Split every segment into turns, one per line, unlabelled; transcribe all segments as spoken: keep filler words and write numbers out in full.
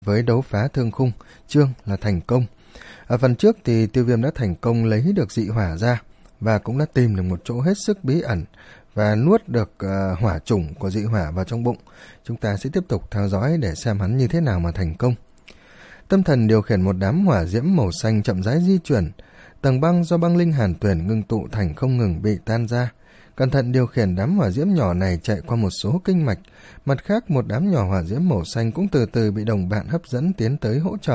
với đấu phá thương khung, chương là thành công. Ở phần trước thì Tiêu Viêm đã thành công lấy được dị hỏa ra và cũng đã tìm được một chỗ hết sức bí ẩn và nuốt được uh, hỏa chủng của dị hỏa vào trong bụng. Chúng ta sẽ tiếp tục theo dõi để xem hắn như thế nào mà thành công. Tâm thần điều khiển một đám hỏa diễm màu xanh chậm rãi di chuyển. Tầng băng do băng linh hàn tuyển ngưng tụ thành không ngừng bị tan ra. Cẩn thận điều khiển đám hỏa diễm nhỏ này chạy qua một số kinh mạch. Mặt khác, một đám nhỏ hỏa diễm màu xanh cũng từ từ bị đồng bạn hấp dẫn tiến tới hỗ trợ.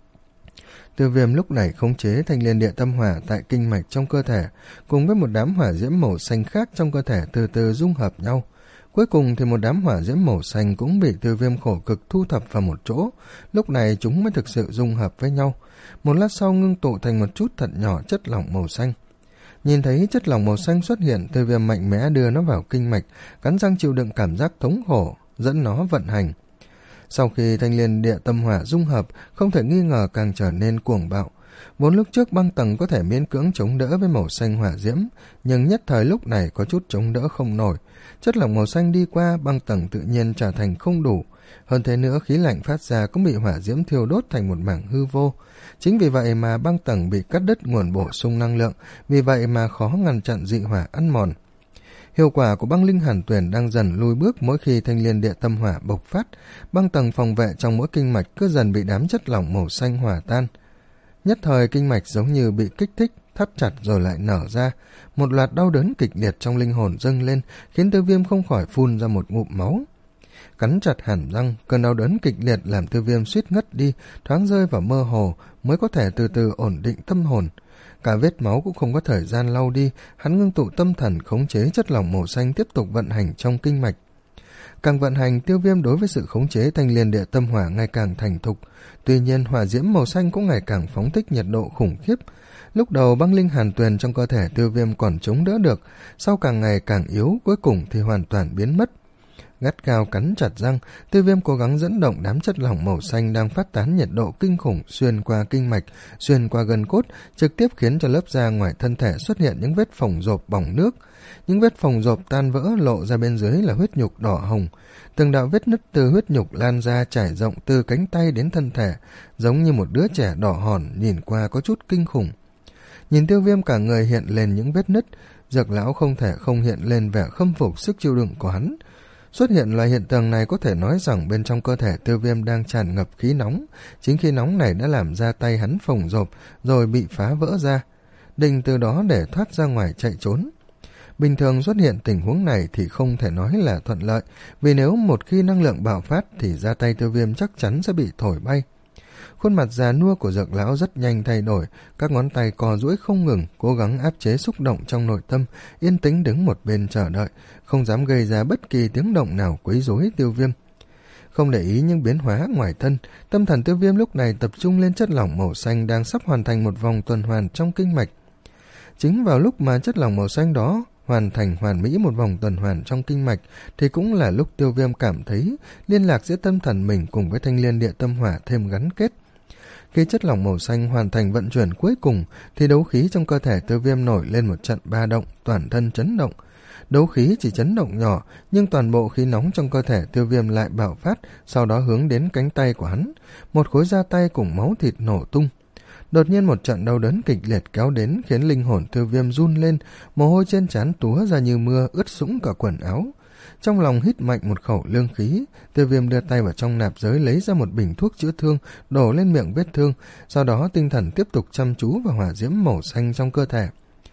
Tiêu Viêm lúc này khống chế thanh liên địa tâm hỏa tại kinh mạch trong cơ thể, cùng với một đám hỏa diễm màu xanh khác trong cơ thể từ từ dung hợp nhau. Cuối cùng thì một đám hỏa diễm màu xanh cũng bị Tiêu Viêm khổ cực thu thập vào một chỗ. Lúc này chúng mới thực sự dung hợp với nhau. Một lát sau ngưng tụ thành một chút thật nhỏ chất lỏng màu xanh. Nhìn thấy chất lỏng màu xanh xuất hiện, Tiêu Viêm mạnh mẽ đưa nó vào kinh mạch, cắn răng chịu đựng cảm giác thống khổ, dẫn nó vận hành. Sau khi thanh liên địa tâm hỏa dung hợp, không thể nghi ngờ càng trở nên cuồng bạo. Vốn lúc trước băng tầng có thể miễn cưỡng chống đỡ với màu xanh hỏa diễm, nhưng nhất thời lúc này có chút chống đỡ không nổi. Chất lỏng màu xanh đi qua, băng tầng tự nhiên trở thành không đủ. Hơn thế nữa, khí lạnh phát ra cũng bị hỏa diễm thiêu đốt thành một mảng hư vô. Chính vì vậy mà băng tầng bị cắt đứt nguồn bổ sung năng lượng, vì vậy mà khó ngăn chặn dị hỏa ăn mòn. Hiệu quả của băng linh hàn tuyển đang dần lùi bước mỗi khi thanh liên địa tâm hỏa bộc phát. Băng tầng phòng vệ trong mỗi kinh mạch cứ dần bị đám chất lỏng màu xanh hòa tan. Nhất thời kinh mạch giống như bị kích thích, thắt chặt rồi lại nở ra. Một loạt đau đớn kịch liệt trong linh hồn dâng lên, khiến Tiêu Viêm không khỏi phun ra một ngụm máu. Cắn chặt hàm răng, cơn đau đớn kịch liệt làm Tiêu Viêm suýt ngất đi, thoáng rơi vào mơ hồ, mới có thể từ từ ổn định tâm hồn. Cả vết máu cũng không có thời gian lau đi, hắn ngưng tụ tâm thần khống chế chất lỏng màu xanh tiếp tục vận hành trong kinh mạch. Càng vận hành, Tiêu Viêm đối với sự khống chế thanh liên địa tâm hỏa ngày càng thành thục. Tuy nhiên, hỏa diễm màu xanh cũng ngày càng phóng thích nhiệt độ khủng khiếp. Lúc đầu băng linh hàn tuyền trong cơ thể Tiêu Viêm còn chống đỡ được, sau càng ngày càng yếu, cuối cùng thì hoàn toàn biến mất. Gắt gao cắn chặt răng, Tiêu Viêm cố gắng dẫn động đám chất lỏng màu xanh đang phát tán nhiệt độ kinh khủng xuyên qua kinh mạch, xuyên qua gân cốt, trực tiếp khiến cho lớp da ngoài thân thể xuất hiện những vết phồng rộp bỏng nước. Những vết phồng rộp tan vỡ, lộ ra bên dưới là huyết nhục đỏ hồng. Từng đạo vết nứt từ huyết nhục lan ra trải rộng từ cánh tay đến thân thể, giống như một đứa trẻ đỏ hòn, nhìn qua có chút kinh khủng. Nhìn Tiêu Viêm cả người hiện lên những vết nứt, Dược lão không thể không hiện lên vẻ khâm phục sức chịu đựng của hắn. Xuất hiện loại hiện tượng này có thể nói rằng bên trong cơ thể Tiêu Viêm đang tràn ngập khí nóng, chính khí nóng này đã làm ra tay hắn phồng rộp rồi bị phá vỡ ra, định từ đó để thoát ra ngoài chạy trốn. Bình thường xuất hiện tình huống này thì không thể nói là thuận lợi, vì nếu một khi năng lượng bạo phát thì ra tay Tiêu Viêm chắc chắn sẽ bị thổi bay. Khuôn mặt già nua của Dược lão rất nhanh thay đổi, các ngón tay co duỗi không ngừng, cố gắng áp chế xúc động trong nội tâm, yên tĩnh đứng một bên chờ đợi, không dám gây ra bất kỳ tiếng động nào quấy rối Tiêu Viêm. Không để ý những biến hóa ngoài thân, tâm thần Tiêu Viêm lúc này tập trung lên chất lỏng màu xanh đang sắp hoàn thành một vòng tuần hoàn trong kinh mạch. Chính vào lúc mà chất lỏng màu xanh đó hoàn thành hoàn mỹ một vòng tuần hoàn trong kinh mạch thì cũng là lúc Tiêu Viêm cảm thấy liên lạc giữa tâm thần mình cùng với thanh liên địa tâm hỏa thêm gắn kết. Khi chất lỏng màu xanh hoàn thành vận chuyển cuối cùng thì đấu khí trong cơ thể Tiêu Viêm nổi lên một trận ba động, toàn thân chấn động. Đấu khí chỉ chấn động nhỏ, nhưng toàn bộ khí nóng trong cơ thể Tiêu Viêm lại bạo phát, sau đó hướng đến cánh tay của hắn. Một khối da tay cùng máu thịt nổ tung. Đột nhiên một trận đau đớn kịch liệt kéo đến khiến linh hồn Tiêu Viêm run lên, mồ hôi trên trán túa ra như mưa, ướt sũng cả quần áo. Trong lòng hít mạnh một khẩu lương khí, Tiêu Viêm đưa tay vào trong nạp giới lấy ra một bình thuốc chữa thương, đổ lên miệng vết thương, sau đó tinh thần tiếp tục chăm chú vào hỏa diễm màu xanh trong cơ thể.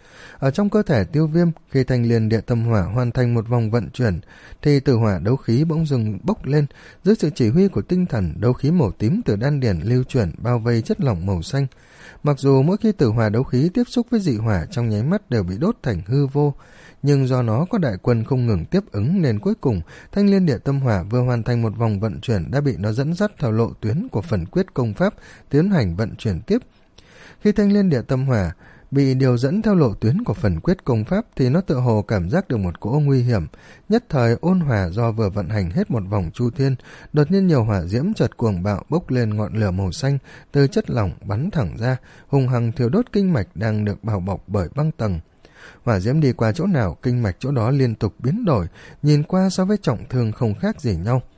Ở trong cơ thể Tiêu Viêm, khi thanh liên địa tâm hỏa hoàn thành một vòng vận chuyển, thì tử hỏa đấu khí bỗng dừng bốc lên. Dưới sự chỉ huy của tinh thần, đấu khí màu tím từ đan điển lưu chuyển bao vây chất lỏng màu xanh. Mặc dù mỗi khi tử hỏa đấu khí tiếp xúc với dị hỏa trong nháy mắt đều bị đốt thành hư vô, nhưng do nó có đại quân không ngừng tiếp ứng nên cuối cùng thanh liên địa tâm hỏa vừa hoàn thành một vòng vận chuyển đã bị nó dẫn dắt theo lộ tuyến của phần quyết công pháp tiến hành vận chuyển tiếp. Khi thanh liên địa tâm hỏa bị điều dẫn theo lộ tuyến của phần quyết công pháp thì nó tựa hồ cảm giác được một cỗ nguy hiểm. Nhất thời ôn hòa do vừa vận hành hết một vòng chu thiên, đột nhiên nhiều hỏa diễm chợt cuồng bạo bốc lên ngọn lửa màu xanh từ chất lỏng bắn thẳng ra, hùng hằng thiêu đốt kinh mạch đang được bao bọc bởi băng tầng. Hỏa diễm đi qua chỗ nào, kinh mạch chỗ đó liên tục biến đổi, nhìn qua so với trọng thương không khác gì nhau.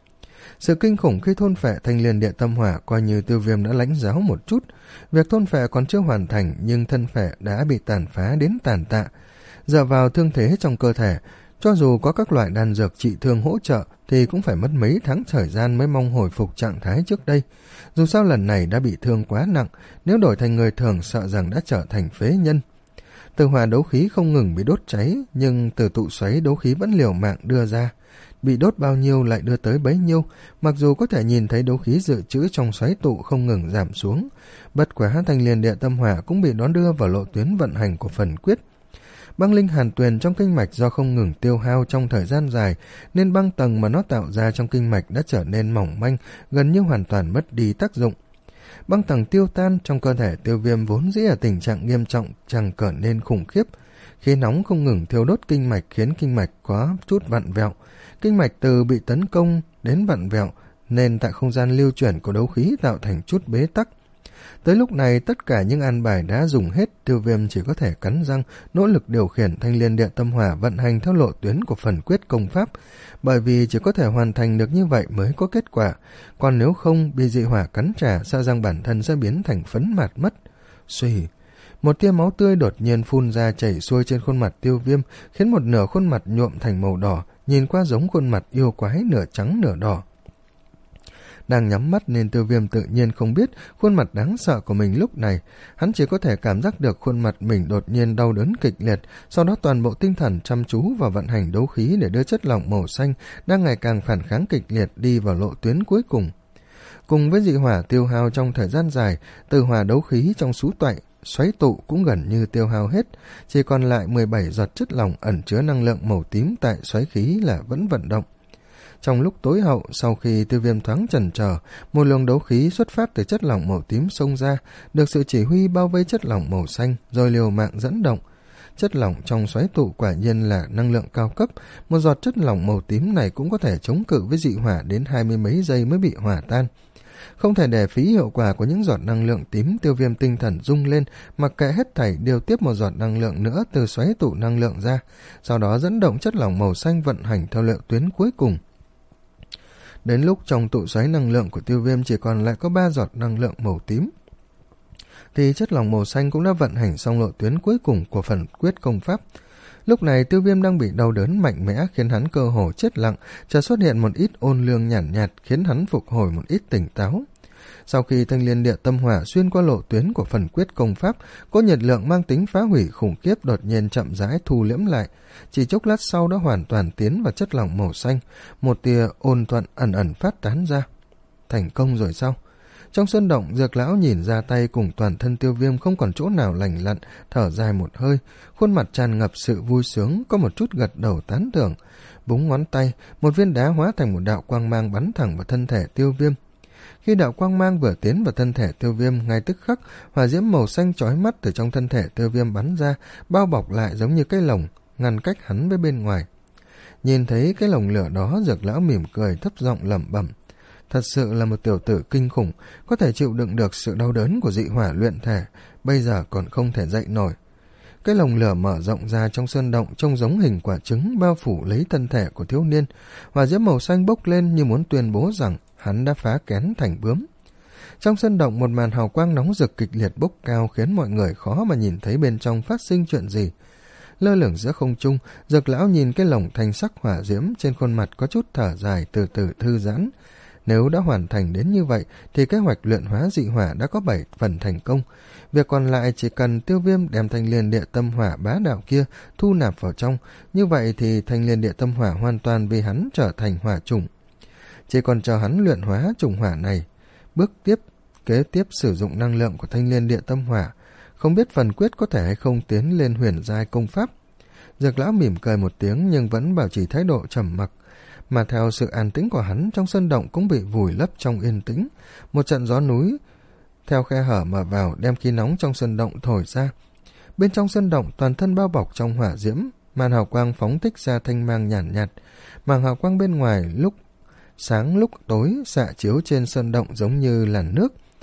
Sự kinh khủng khi thôn phệ thanh liên địa tâm hỏa coi như Tiêu Viêm đã lãnh giáo một chút. Việc thôn phệ còn chưa hoàn thành nhưng thân phệ đã bị tàn phá đến tàn tạ. Dựa vào thương thế trong cơ thể, cho dù có các loại đan dược trị thương hỗ trợ thì cũng phải mất mấy tháng thời gian mới mong hồi phục trạng thái trước đây. Dù sao lần này đã bị thương quá nặng, nếu đổi thành người thường sợ rằng đã trở thành phế nhân. Từ hỏa đấu khí không ngừng bị đốt cháy, nhưng từ tụ xoáy đấu khí vẫn liều mạng đưa ra. Bị đốt bao nhiêu lại đưa tới bấy nhiêu, mặc dù có thể nhìn thấy đấu khí dự trữ trong xoáy tụ không ngừng giảm xuống. Bất quá thanh liên địa tâm hỏa cũng bị đón đưa vào lộ tuyến vận hành của phần quyết. Băng linh hàn tuyền trong kinh mạch do không ngừng tiêu hao trong thời gian dài, nên băng tầng mà nó tạo ra trong kinh mạch đã trở nên mỏng manh, gần như hoàn toàn mất đi tác dụng. Băng tầng tiêu tan trong cơ thể Tiêu Viêm vốn dĩ ở tình trạng nghiêm trọng chẳng trở nên khủng khiếp. Khí nóng không ngừng thiêu đốt kinh mạch khiến kinh mạch có chút vặn vẹo. Kinh mạch từ bị tấn công đến vặn vẹo, nên tại không gian lưu chuyển của đấu khí tạo thành chút bế tắc. Tới lúc này tất cả những an bài đã dùng hết, Tiêu Viêm chỉ có thể cắn răng nỗ lực điều khiển thanh liên địa tâm hỏa vận hành theo lộ tuyến của phần quyết công pháp, bởi vì chỉ có thể hoàn thành được như vậy mới có kết quả, còn nếu không bị dị hỏa cắn trả sợ rằng bản thân sẽ biến thành phấn mạt mất. Xuy, một tia máu tươi đột nhiên phun ra chảy xuôi trên khuôn mặt Tiêu Viêm, khiến một nửa khuôn mặt nhuộm thành màu đỏ, nhìn qua giống khuôn mặt yêu quái nửa trắng nửa đỏ. Đang nhắm mắt nên Tiêu Viêm tự nhiên không biết khuôn mặt đáng sợ của mình lúc này. Hắn chỉ có thể cảm giác được khuôn mặt mình đột nhiên đau đớn kịch liệt, sau đó toàn bộ tinh thần chăm chú vào vận hành đấu khí để đưa chất lỏng màu xanh đang ngày càng phản kháng kịch liệt đi vào lộ tuyến cuối cùng. Cùng với dị hỏa tiêu hao trong thời gian dài, từ hỏa đấu khí trong sú toại, xoáy tụ cũng gần như tiêu hao hết, chỉ còn lại mười bảy giọt chất lỏng ẩn chứa năng lượng màu tím tại xoáy khí là vẫn vận động. Trong lúc tối hậu, sau khi Tiêu Viêm thoáng chần chờ, một luồng đấu khí xuất phát từ chất lỏng màu tím xông ra, được sự chỉ huy bao vây chất lỏng màu xanh, rồi liều mạng dẫn động. Chất lỏng trong xoáy tụ quả nhiên là năng lượng cao cấp, một giọt chất lỏng màu tím này cũng có thể chống cự với dị hỏa đến hai mươi mấy giây mới bị hỏa tan. Không thể để phí hiệu quả của những giọt năng lượng tím, Tiêu Viêm tinh thần rung lên, mặc kệ hết thảy điều tiếp một giọt năng lượng nữa từ xoáy tụ năng lượng ra, sau đó dẫn động chất lỏng màu xanh vận hành theo liệu tuyến cuối cùng. Đến lúc trong tụ xoáy năng lượng của Tiêu Viêm chỉ còn lại có ba giọt năng lượng màu tím, thì chất lỏng màu xanh cũng đã vận hành xong lộ tuyến cuối cùng của phần quyết công pháp. Lúc này Tiêu Viêm đang bị đau đớn mạnh mẽ khiến hắn cơ hồ chết lặng, chợt xuất hiện một ít ôn lương nhàn nhạt, nhạt khiến hắn phục hồi một ít tỉnh táo. Sau khi thanh liên địa tâm hỏa xuyên qua lộ tuyến của phần quyết công pháp, có nhiệt lượng mang tính phá hủy khủng khiếp đột nhiên chậm rãi thu liễm lại, chỉ chốc lát sau đã hoàn toàn tiến vào chất lỏng màu xanh, một tia ôn thuận ẩn ẩn phát tán ra. Thành công rồi sao? Trong sân động, Dược lão nhìn ra tay cùng toàn thân Tiêu Viêm không còn chỗ nào lành lặn, thở dài một hơi, khuôn mặt tràn ngập sự vui sướng, có một chút gật đầu tán thưởng. Búng ngón tay, một viên đá hóa thành một đạo quang mang bắn thẳng vào thân thể Tiêu Viêm. Khi đạo quang mang vừa tiến vào thân thể Tiêu Viêm, ngay tức khắc hỏa diễm màu xanh chói mắt từ trong thân thể Tiêu Viêm bắn ra, bao bọc lại giống như cái lồng, ngăn cách hắn với bên ngoài. Nhìn thấy cái lồng lửa đó, Dược lão mỉm cười thấp giọng lẩm bẩm: thật sự là một tiểu tử kinh khủng, có thể chịu đựng được sự đau đớn của dị hỏa luyện thể, bây giờ còn không thể dậy nổi. Cái lồng lửa mở rộng ra trong sơn động, trông giống hình quả trứng bao phủ lấy thân thể của thiếu niên. Hỏa diễm màu xanh bốc lên như muốn tuyên bố rằng hắn đã phá kén thành bướm. Trong sân động, một màn hào quang nóng rực kịch liệt bốc cao khiến mọi người khó mà nhìn thấy bên trong phát sinh chuyện gì. Lơ lửng giữa không trung, Dược lão nhìn cái lồng thanh sắc hỏa diễm trên khuôn mặt có chút thở dài, từ từ thư giãn. Nếu đã hoàn thành đến như vậy thì kế hoạch luyện hóa dị hỏa đã có bảy phần thành công. Việc còn lại chỉ cần Tiêu Viêm đem thanh liên địa tâm hỏa bá đạo kia thu nạp vào trong, như vậy thì thanh liên địa tâm hỏa hoàn toàn vì hắn trở thành hỏa chủng. Chỉ còn chờ hắn luyện hóa chủng hỏa này. Bước tiếp, kế tiếp sử dụng năng lượng của thanh liên địa tâm hỏa, không biết phần quyết có thể hay không tiến lên huyền giai công pháp. Dược lão mỉm cười một tiếng nhưng vẫn bảo trì thái độ trầm mặc. Mà theo sự an tĩnh của hắn, trong sân động cũng bị vùi lấp trong yên tĩnh. Một trận gió núi theo khe hở mà vào, đem khí nóng trong sân động thổi ra. Bên trong sân động toàn thân bao bọc trong hỏa diễm, màn hào quang phóng thích ra thanh mang nhàn nhạt, nhạt. Màn hào quang bên ngoài lúc sáng lúc tối xạ chiếu trên sân động giống như làn nước.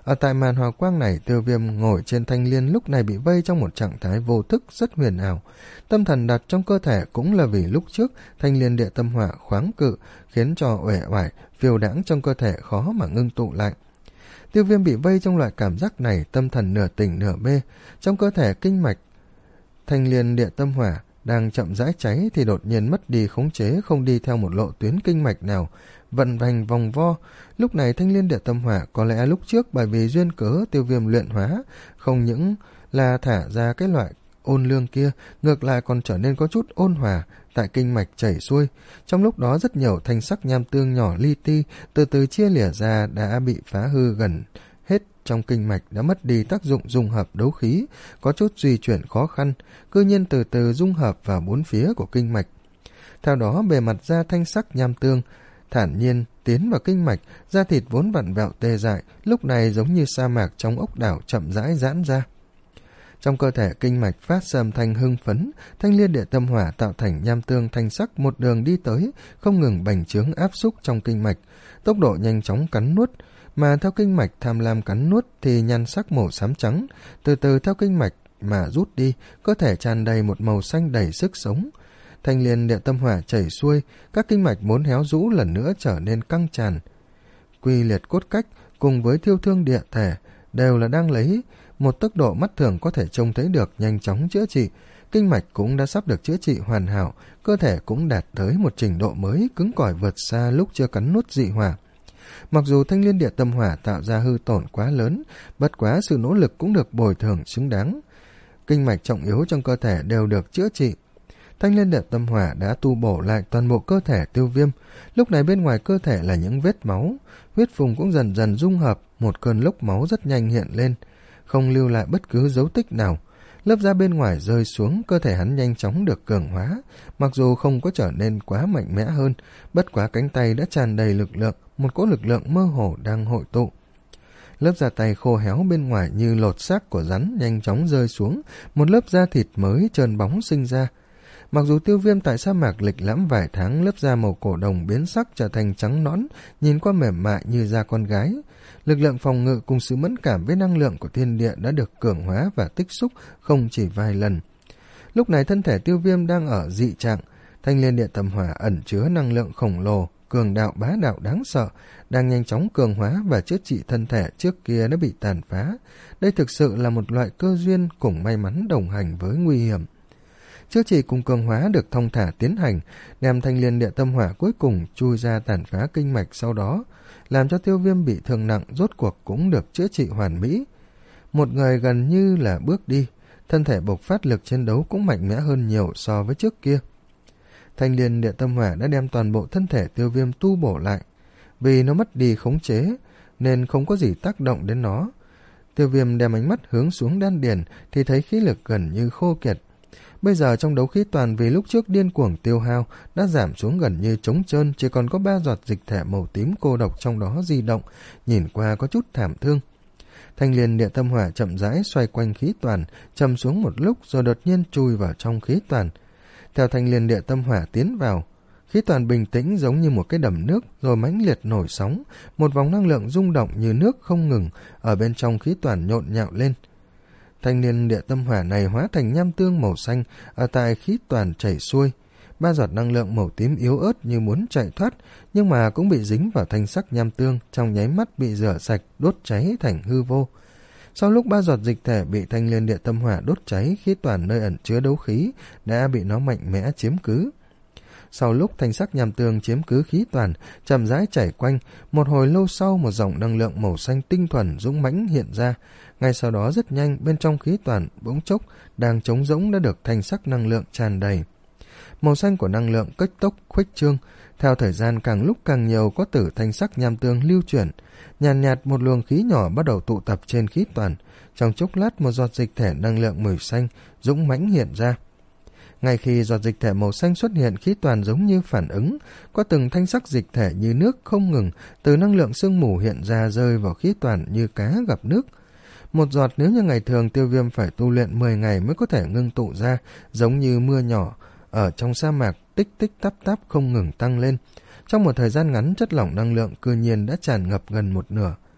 Ở tại màn hào quang này, Tiêu Viêm ngồi trên thanh liên lúc này bị vây trong một trạng thái vô thức rất huyền ảo. Tâm thần đặt trong cơ thể cũng là vì lúc trước thanh liên địa tâm hỏa khoáng cự, khiến cho uể oải phiêu đãng trong cơ thể khó mà ngưng tụ lại. Tiêu Viêm bị vây trong loại cảm giác này, tâm thần nửa tỉnh nửa mê. Trong cơ thể kinh mạch thanh liên địa tâm hỏa đang chậm rãi cháy thì đột nhiên mất đi khống chế, không đi theo một lộ tuyến kinh mạch nào, vận hành vòng vo. Lúc này thanh liên địa tâm hỏa có lẽ lúc trước bởi vì duyên cớ Tiêu Viêm luyện hóa, không những là thả ra cái loại ôn lương kia, ngược lại còn trở nên có chút ôn hòa tại kinh mạch chảy xuôi. Trong lúc đó rất nhiều thanh sắc nham tương nhỏ li ti từ từ chia lìa ra đã bị phá hư gần hết trong kinh mạch, đã mất đi tác dụng dung hợp đấu khí, có chút di chuyển khó khăn, cư nhiên từ từ dung hợp vào bốn phía của kinh mạch. Theo đó bề mặt da thanh sắc nham tương thản nhiên tiến vào kinh mạch, da thịt vốn vặn vẹo tê dại lúc này giống như sa mạc trong ốc đảo chậm rãi giãn ra. Trong cơ thể kinh mạch phát ra âm thanh hưng phấn, thanh liên địa tâm hỏa tạo thành nham tương thanh sắc một đường đi tới, không ngừng bành trướng áp xúc trong kinh mạch, tốc độ nhanh chóng cắn nuốt, mà theo kinh mạch tham lam cắn nuốt thì nhan sắc màu xám trắng, từ từ theo kinh mạch mà rút đi, cơ thể tràn đầy một màu xanh đầy sức sống. Thanh liên địa tâm hỏa chảy xuôi, các kinh mạch vốn héo rũ lần nữa trở nên căng tràn. Quy liệt cốt cách cùng với thiêu thương địa thể đều là đang lấy một tốc độ mắt thường có thể trông thấy được nhanh chóng chữa trị. Kinh mạch cũng đã sắp được chữa trị hoàn hảo, cơ thể cũng đạt tới một trình độ mới, cứng cỏi vượt xa lúc chưa cắn nuốt dị hỏa. Mặc dù thanh liên địa tâm hỏa tạo ra hư tổn quá lớn, bất quá sự nỗ lực cũng được bồi thường xứng đáng. Kinh mạch trọng yếu trong cơ thể đều được chữa trị. Thanh liên địa tâm hỏa đã tu bổ lại toàn bộ cơ thể Tiêu Viêm. Lúc này bên ngoài cơ thể là những vết máu, huyết phùng cũng dần dần dung hợp, một cơn lốc máu rất nhanh hiện lên, không lưu lại bất cứ dấu tích nào. Lớp da bên ngoài rơi xuống, cơ thể hắn nhanh chóng được cường hóa, mặc dù không có trở nên quá mạnh mẽ hơn, bất quá cánh tay đã tràn đầy lực lượng, một cỗ lực lượng mơ hồ đang hội tụ. Lớp da tay khô héo bên ngoài như lột xác của rắn nhanh chóng rơi xuống, một lớp da thịt mới trơn bóng sinh ra. Mặc dù Tiêu Viêm tại sa mạc lịch lãm vài tháng, lớp da màu cổ đồng biến sắc trở thành trắng nõn, nhìn qua mềm mại như da con gái. Lực lượng phòng ngự cùng sự mẫn cảm với năng lượng của thiên địa đã được cường hóa và tích xúc không chỉ vài lần. Lúc này thân thể Tiêu Viêm đang ở dị trạng, thanh liên địa tâm hỏa ẩn chứa năng lượng khổng lồ, cường đạo bá đạo đáng sợ, đang nhanh chóng cường hóa và chữa trị thân thể trước kia đã bị tàn phá. Đây thực sự là một loại cơ duyên cùng may mắn đồng hành với nguy hiểm. Chữa trị cùng cường hóa được thông thả tiến hành, đem thanh liên địa tâm hỏa cuối cùng chui ra tàn phá kinh mạch, sau đó làm cho Tiêu Viêm bị thương nặng rốt cuộc cũng được chữa trị hoàn mỹ. Một người gần như là bước đi, thân thể bộc phát lực chiến đấu cũng mạnh mẽ hơn nhiều so với trước kia. Thanh liên địa tâm hỏa đã đem toàn bộ thân thể Tiêu Viêm tu bổ lại, vì nó mất đi khống chế nên không có gì tác động đến nó. Tiêu Viêm đem ánh mắt hướng xuống đan điền thì thấy khí lực gần như khô kiệt. Bây giờ trong đấu khí toàn vì lúc trước điên cuồng tiêu hao đã giảm xuống gần như trống trơn, chỉ còn có ba giọt dịch thể màu tím cô độc trong đó di động, nhìn qua có chút thảm thương. Thanh liên địa tâm hỏa chậm rãi xoay quanh khí toàn, chầm xuống một lúc rồi đột nhiên chui vào trong khí toàn. Theo thanh liên địa tâm hỏa tiến vào, khí toàn bình tĩnh giống như một cái đầm nước rồi mãnh liệt nổi sóng, một vòng năng lượng rung động như nước không ngừng ở bên trong khí toàn nhộn nhạo lên. Thanh liên địa tâm hỏa này hóa thành nham tương màu xanh ở tại khí toàn chảy xuôi. Ba giọt năng lượng màu tím yếu ớt như muốn chạy thoát, nhưng mà cũng bị dính vào thanh sắc nham tương, trong nháy mắt bị rửa sạch, đốt cháy thành hư vô. Sau lúc ba giọt dịch thể bị thanh liên địa tâm hỏa đốt cháy, khí toàn nơi ẩn chứa đấu khí đã bị nó mạnh mẽ chiếm cứ. Sau lúc thanh sắc nham tương chiếm cứ khí toàn, chậm rãi chảy quanh, một hồi lâu sau một dòng năng lượng màu xanh tinh thuần dũng mãnh hiện ra. Ngay sau đó rất nhanh bên trong khí toàn bỗng chốc đang trống rỗng đã được thanh sắc năng lượng tràn đầy. Màu xanh của năng lượng cách tốc khuếch trương, theo thời gian càng lúc càng nhiều có tử thanh sắc nham tương lưu chuyển, nhàn nhạt, nhạt một luồng khí nhỏ bắt đầu tụ tập trên khí toàn. Trong chốc lát một giọt dịch thể năng lượng màu xanh dũng mãnh hiện ra. Ngay khi giọt dịch thể màu xanh xuất hiện, khí toàn giống như phản ứng, có từng thanh sắc dịch thể như nước không ngừng từ năng lượng sương mù hiện ra rơi vào khí toàn như cá gặp nước. Một giọt nếu như ngày thường Tiêu Viêm phải tu luyện mười ngày mới có thể ngưng tụ ra, giống như mưa nhỏ ở trong sa mạc tích tích tắp tắp không ngừng tăng lên. Trong một thời gian ngắn, chất lỏng năng lượng cư nhiên đã tràn ngập gần một nửa.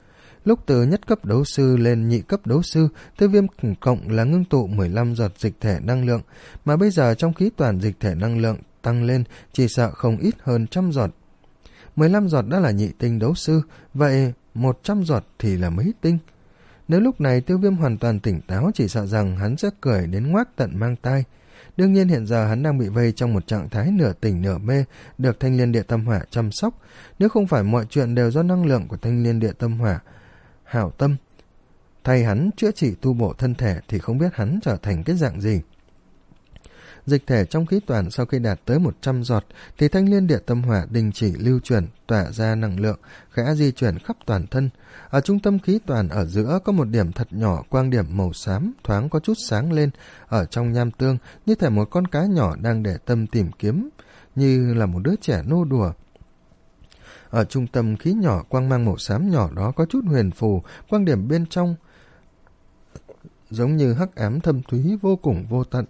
Lúc từ nhất cấp đấu sư lên nhị cấp đấu sư, Tiêu Viêm cộng là ngưng tụ mười lăm giọt dịch thể năng lượng, mà bây giờ trong khí toàn dịch thể năng lượng tăng lên chỉ sợ không ít hơn trăm giọt. mười lăm giọt đã là nhị tinh đấu sư, vậy một trăm giọt thì là mấy tinh? Nếu lúc này Tiêu Viêm hoàn toàn tỉnh táo, chỉ sợ rằng hắn sẽ cười đến ngoác tận mang tai. Đương nhiên hiện giờ hắn đang bị vây trong một trạng thái nửa tỉnh nửa mê, được Thanh Liên Địa Tâm Hỏa chăm sóc. Nếu không phải mọi chuyện đều do năng lượng của Thanh Liên Địa Tâm Hỏa hảo tâm thay hắn chữa trị tu bổ thân thể, thì không biết hắn trở thành cái dạng gì. Dịch thể trong khí toàn sau khi đạt tới một trăm giọt thì Thanh Liên Địa Tâm Hỏa đình chỉ lưu chuyển, tỏa ra năng lượng khẽ di chuyển khắp toàn thân. Ở trung tâm khí toàn ở giữa có một điểm thật nhỏ quang điểm màu xám thoáng có chút sáng lên ở trong nham tương, như thể một con cá nhỏ đang để tâm tìm kiếm, như là một đứa trẻ nô đùa. Ở trung tâm khí nhỏ quang mang màu xám nhỏ đó có chút huyền phù, quang điểm bên trong giống như hắc ám thâm thúy vô cùng vô tận,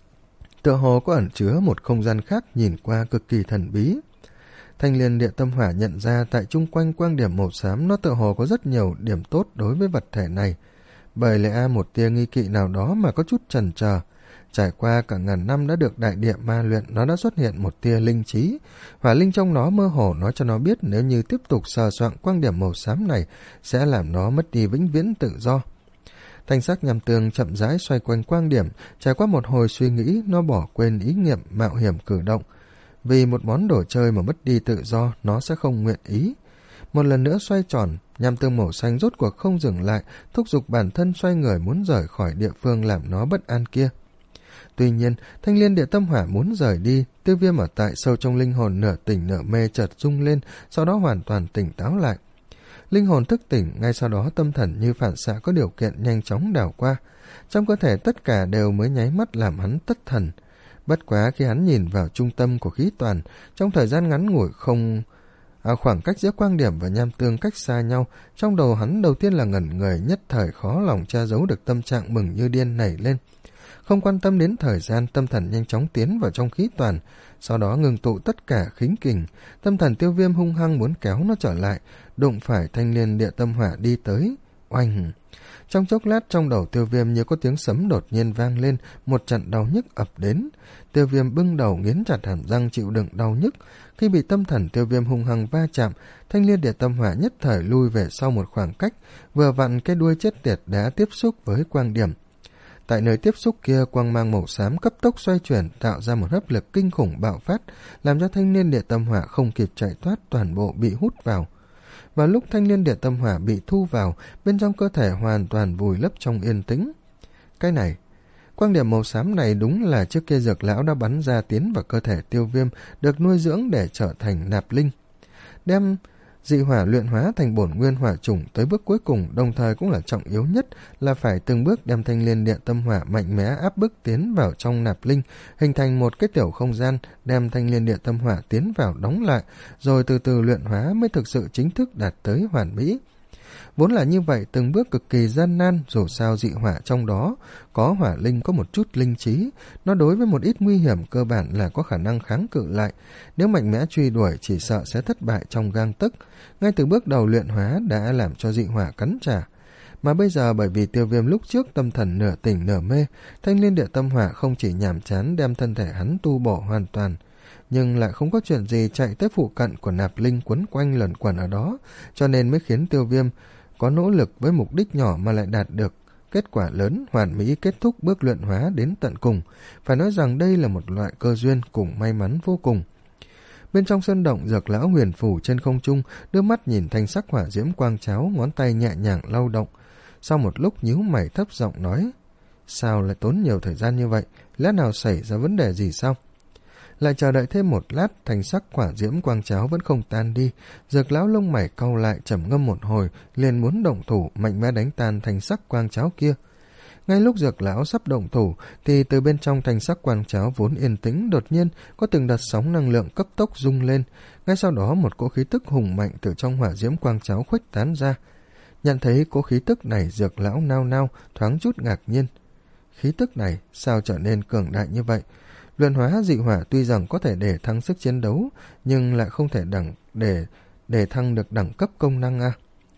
tựa hồ có ẩn chứa một không gian khác nhìn qua cực kỳ thần bí. Thanh Liên Địa Tâm Hỏa nhận ra tại chung quanh quang điểm màu xám nó tựa hồ có rất nhiều điểm tốt đối với vật thể này, bởi lẽ một tia nghi kỵ nào đó mà có chút chần chờ. Trải qua cả ngàn năm đã được đại địa ma luyện, nó đã xuất hiện một tia linh trí. Hỏa linh trong nó mơ hồ nói cho nó biết nếu như tiếp tục sờ soạng quang điểm màu xám này sẽ làm nó mất đi vĩnh viễn tự do. Thanh sắc nham tương chậm rãi xoay quanh quang điểm, trải qua một hồi suy nghĩ, nó bỏ quên ý niệm mạo hiểm cử động. Vì một món đồ chơi mà mất đi tự do, nó sẽ không nguyện ý. Một lần nữa xoay tròn, nham tương màu xanh rốt cuộc không dừng lại, thúc giục bản thân xoay người muốn rời khỏi địa phương làm nó bất an kia. Tuy nhiên, Thanh Liên Địa Tâm Hỏa muốn rời đi, Tiêu Viêm ở tại sâu trong linh hồn nửa tỉnh nửa mê chợt rung lên, sau đó hoàn toàn tỉnh táo lại. Linh hồn thức tỉnh, ngay sau đó tâm thần như phản xạ có điều kiện nhanh chóng đảo qua. Trong cơ thể tất cả đều mới nháy mắt làm hắn thất thần. Bất quá khi hắn nhìn vào trung tâm của khí toàn, trong thời gian ngắn ngủi không... À, khoảng cách giữa quang điểm và nham tương cách xa nhau, trong đầu hắn đầu tiên là ngẩn người, nhất thời khó lòng che giấu được tâm trạng mừng như điên nảy lên. Không quan tâm đến thời gian, tâm thần nhanh chóng tiến vào trong khí toàn, sau đó ngừng tụ tất cả khính kình. Tâm thần Tiêu Viêm hung hăng muốn kéo nó trở lại, đụng phải Thanh Liên Địa Tâm Hỏa đi tới. Oanh! Trong chốc lát trong đầu Tiêu Viêm như có tiếng sấm đột nhiên vang lên, một trận đau nhức ập đến. Tiêu Viêm bưng đầu nghiến chặt hàm răng chịu đựng đau nhức. Khi bị tâm thần Tiêu Viêm hung hăng va chạm, Thanh Liên Địa Tâm Hỏa nhất thời lui về sau một khoảng cách, vừa vặn cái đuôi chết tiệt đã tiếp xúc với quang điểm. Tại nơi tiếp xúc kia, quang mang màu xám cấp tốc xoay chuyển, tạo ra một hấp lực kinh khủng bạo phát, làm cho Thanh Liên Địa Tâm Hỏa không kịp chạy thoát, toàn bộ bị hút vào. Và lúc Thanh Liên Địa Tâm Hỏa bị thu vào, bên trong cơ thể hoàn toàn vùi lấp trong yên tĩnh. Cái này, quang điểm màu xám này đúng là trước kia Dược Lão đã bắn ra tiến vào cơ thể Tiêu Viêm, được nuôi dưỡng để trở thành nạp linh. Đem dị hỏa luyện hóa thành bổn nguyên hỏa chủng tới bước cuối cùng, đồng thời cũng là trọng yếu nhất, là phải từng bước đem Thanh Liên Địa Tâm Hỏa mạnh mẽ áp bức tiến vào trong nạp linh, hình thành một cái tiểu không gian, đem Thanh Liên Địa Tâm Hỏa tiến vào đóng lại, rồi từ từ luyện hóa mới thực sự chính thức đạt tới hoàn mỹ. Vốn là như vậy, từng bước cực kỳ gian nan, dù sao dị hỏa trong đó có hỏa linh có một chút linh trí, nó đối với một ít nguy hiểm cơ bản là có khả năng kháng cự lại, nếu mạnh mẽ truy đuổi chỉ sợ sẽ thất bại trong gang tấc. Ngay từ bước đầu luyện hóa đã làm cho dị hỏa cắn trả. Mà bây giờ bởi vì Tiêu Viêm lúc trước tâm thần nửa tỉnh nửa mê, Thanh Liên Địa Tâm Hỏa không chỉ nhàm chán đem thân thể hắn tu bổ hoàn toàn, nhưng lại không có chuyện gì chạy tới phụ cận của nạp linh quấn quanh lẩn quẩn ở đó, cho nên mới khiến Tiêu Viêm có nỗ lực với mục đích nhỏ mà lại đạt được kết quả lớn, hoàn mỹ kết thúc bước luyện hóa đến tận cùng. Phải nói rằng đây là một loại cơ duyên cùng may mắn vô cùng. Bên trong sơn động, Dược Lão huyền phù trên không trung, đưa mắt nhìn thanh sắc hỏa diễm quang cháo, ngón tay nhẹ nhàng lau động. Sau một lúc nhíu mày thấp giọng nói: sao lại tốn nhiều thời gian như vậy, lẽ nào xảy ra vấn đề gì sao? Lại chờ đợi thêm một lát, thanh sắc hỏa diễm quang cháo vẫn không tan đi. Dược Lão lông mày cau lại, trầm ngâm một hồi, liền muốn động thủ mạnh mẽ đánh tan thanh sắc quang cháo kia. Ngay lúc Dược Lão sắp động thủ thì từ bên trong thanh sắc quang cháo vốn yên tĩnh đột nhiên có từng đợt sóng năng lượng cấp tốc rung lên. Ngay sau đó một cỗ khí tức hùng mạnh từ trong hỏa diễm quang cháo khuếch tán ra. Nhận thấy cỗ khí tức này, Dược Lão nao nao, thoáng chút ngạc nhiên. Khí tức này sao trở nên cường đại như vậy? Luyện hóa dị hỏa tuy rằng có thể để thăng sức chiến đấu, nhưng lại không thể đẳng để để thăng được đẳng cấp công năng a. À.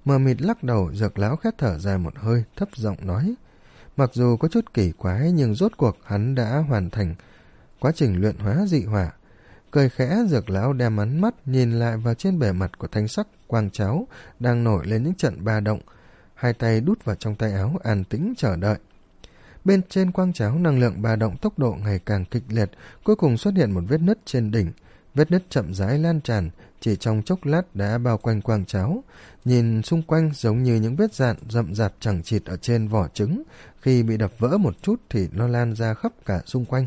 Mờ mịt lắc đầu, Dược lão khét thở dài một hơi, thấp giọng nói. Mặc dù có chút kỳ quái nhưng rốt cuộc hắn đã hoàn thành quá trình luyện hóa dị hỏa. Cười khẽ, Dược lão đem ánh mắt nhìn lại vào trên bề mặt của thanh sắc quang cháo đang nổi lên những trận ba động, hai tay đút vào trong tay áo an tĩnh chờ đợi. Bên trên quang cháo năng lượng ba động tốc độ ngày càng kịch liệt, cuối cùng xuất hiện một vết nứt trên đỉnh. Vết nứt chậm rãi lan tràn, chỉ trong chốc lát đã bao quanh quang cháo, nhìn xung quanh giống như những vết dạn rậm rạp chằng chịt ở trên vỏ trứng, khi bị đập vỡ một chút thì nó lan ra khắp cả xung quanh.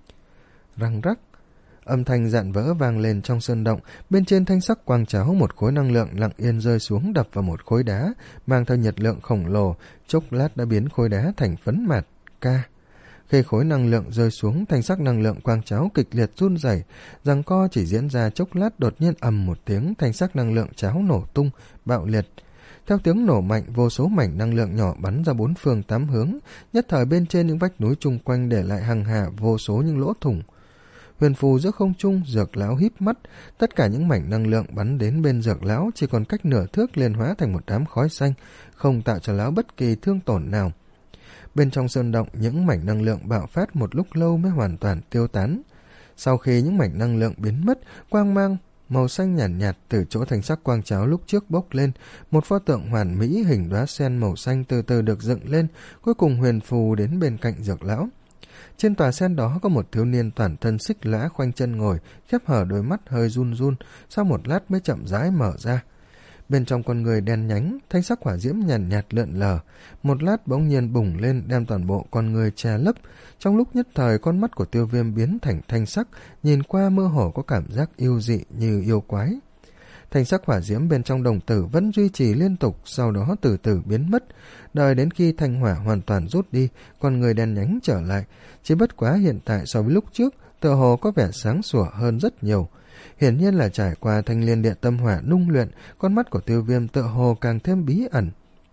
Răng rắc, âm thanh dạn vỡ vang lên trong sơn động. Bên trên thanh sắc quang cháo, một khối năng lượng lặng yên rơi xuống đập vào một khối đá, mang theo nhiệt lượng khổng lồ, chốc lát đã biến khối đá thành phấn mạt ca. Khi khối năng lượng rơi xuống, thanh sắc năng lượng quang cháo kịch liệt run rẩy, giằng co chỉ diễn ra chốc lát, đột nhiên ầm một tiếng, thanh sắc năng lượng cháo nổ tung, bạo liệt. Theo tiếng nổ mạnh, vô số mảnh năng lượng nhỏ bắn ra bốn phương tám hướng, nhất thời bên trên những vách núi chung quanh để lại hằng hà vô số những lỗ thủng. Huyền phù giữa không trung, Dược lão híp mắt, tất cả những mảnh năng lượng bắn đến bên Dược lão chỉ còn cách nửa thước liền hóa thành một đám khói xanh, không tạo cho lão bất kỳ thương tổn nào. Bên trong sơn động, những mảnh năng lượng bạo phát một lúc lâu mới hoàn toàn tiêu tán. Sau khi những mảnh năng lượng biến mất, quang mang màu xanh nhàn nhạt, nhạt từ chỗ thanh sắc quang cháo lúc trước bốc lên, một pho tượng hoàn mỹ hình đóa sen màu xanh từ từ được dựng lên, cuối cùng huyền phù đến bên cạnh Dược lão. Trên tòa sen đó có một thiếu niên toàn thân xích lã khoanh chân ngồi, khép hở đôi mắt hơi run run, sau một lát mới chậm rãi mở ra. Bên trong con người đen nhánh, thanh sắc hỏa diễm nhàn nhạt, nhạt lượn lờ, một lát bỗng nhiên bùng lên đem toàn bộ con người che lấp. Trong lúc nhất thời, con mắt của Tiêu Viêm biến thành thanh sắc, nhìn qua mơ hồ có cảm giác yêu dị như yêu quái. Thanh sắc hỏa diễm bên trong đồng tử vẫn duy trì liên tục, sau đó từ từ biến mất. Đợi đến khi thanh hỏa hoàn toàn rút đi, con người đen nhánh trở lại. Chỉ bất quá hiện tại so với lúc trước, tựa hồ có vẻ sáng sủa hơn rất nhiều. Hiển nhiên là trải qua thanh liên địa tâm hỏa nung luyện, con mắt của Tiêu Viêm tựa hồ càng thêm bí ẩn.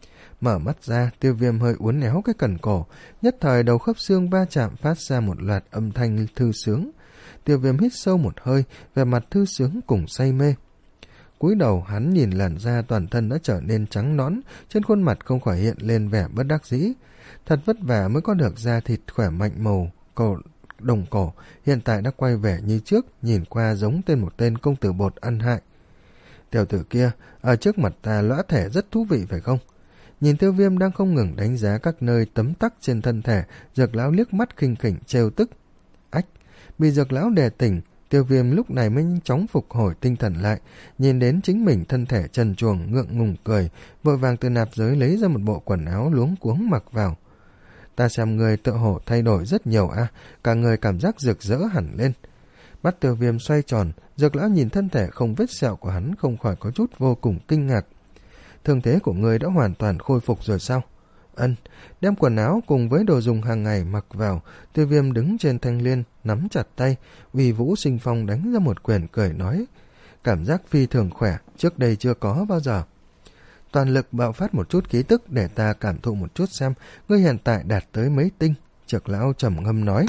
Mở mắt ra, Tiêu Viêm hơi uốn éo cái cẩn cổ, nhất thời đầu khớp xương va chạm phát ra một loạt âm thanh thư sướng. Tiêu Viêm hít sâu một hơi, vẻ mặt thư sướng cùng say mê. Cúi đầu hắn nhìn làn da toàn thân đã trở nên trắng nõn, trên khuôn mặt không khỏi hiện lên vẻ bất đắc dĩ. Thật vất vả mới có được da thịt khỏe mạnh màu cổ đồng cổ, hiện tại đã quay vẻ như trước, nhìn qua giống tên một tên công tử bột ăn hại. Tiểu tử kia, ở trước mặt ta lõa thể rất thú vị phải không? Nhìn Tiêu Viêm đang không ngừng đánh giá các nơi tấm tắc trên thân thể, Dược lão liếc mắt khinh khỉnh trêu tức. Ách, bị Dược lão đè tỉnh, Tiêu Viêm lúc này mới nhanh chóng phục hồi tinh thần lại, nhìn đến chính mình thân thể trần truồng ngượng ngùng cười, vội vàng từ nạp giới lấy ra một bộ quần áo luống cuống mặc vào. Ta xem người tựa hồ thay đổi rất nhiều à, cả người cảm giác rực rỡ hẳn lên. Mắt Tiêu Viêm xoay tròn, Dược lão nhìn thân thể không vết sẹo của hắn không khỏi có chút vô cùng kinh ngạc. Thương thế của người đã hoàn toàn khôi phục rồi sao? Ân, đem quần áo cùng với đồ dùng hàng ngày mặc vào, Tiêu Viêm đứng trên thanh liên, nắm chặt tay, uy vũ sinh phong đánh ra một quyền cười nói. Cảm giác phi thường khỏe, trước đây chưa có bao giờ. Toàn lực bạo phát một chút khí tức để ta cảm thụ một chút xem, ngươi hiện tại đạt tới mấy tinh, Dược lão trầm ngâm nói.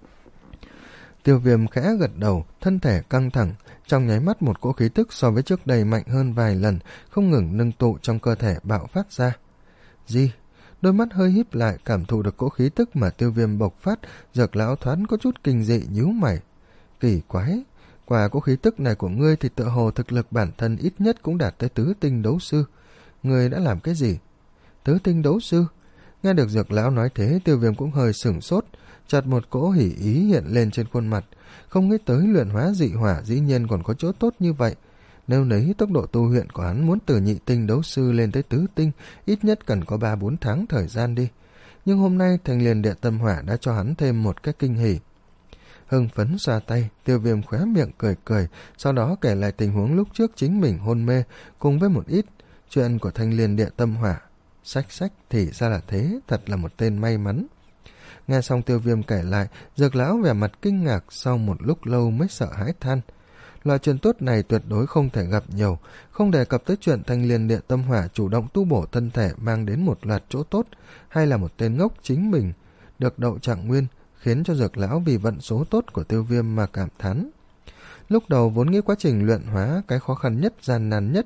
Tiêu Viêm khẽ gật đầu, thân thể căng thẳng, trong nháy mắt một cỗ khí tức so với trước đây mạnh hơn vài lần, không ngừng nâng tụ trong cơ thể bạo phát ra. Gì? Đôi mắt hơi híp lại, cảm thụ được cỗ khí tức mà Tiêu Viêm bộc phát, Dược lão thoáng có chút kinh dị nhíu mày. Kỳ quái, qua cỗ khí tức này của ngươi thì tựa hồ thực lực bản thân ít nhất cũng đạt tới tứ tinh đấu sư. Ngươi đã làm cái gì? Tứ tinh đấu sư? Nghe được Dược lão nói thế, Tiêu Viêm cũng hơi sửng sốt, chợt một cỗ hỉ ý hiện lên trên khuôn mặt, không nghĩ tới luyện hóa dị hỏa dĩ nhiên còn có chỗ tốt như vậy. Nếu nấy tốc độ tu luyện của hắn muốn từ nhị tinh đấu sư lên tới tứ tinh, ít nhất cần có ba bốn tháng thời gian đi. Nhưng hôm nay thanh liên địa tâm hỏa đã cho hắn thêm một cái kinh hỉ. Hưng phấn xoa tay, Tiêu Viêm khóe miệng cười cười, sau đó kể lại tình huống lúc trước chính mình hôn mê, cùng với một ít chuyện của thanh liên địa tâm hỏa. Sách sách thì ra là thế, thật là một tên may mắn. Nghe xong Tiêu Viêm kể lại, Dược lão vẻ mặt kinh ngạc, sau một lúc lâu mới sợ hãi than. Loại chuyện tốt này tuyệt đối không thể gặp nhiều, không đề cập tới chuyện thanh liên địa tâm hỏa chủ động tu bổ thân thể mang đến một loạt chỗ tốt, hay là một tên ngốc chính mình được đậu trạng nguyên, khiến cho Dược lão vì vận số tốt của Tiêu Viêm mà cảm thán. Lúc đầu vốn nghĩ quá trình luyện hóa cái khó khăn nhất, gian nan nhất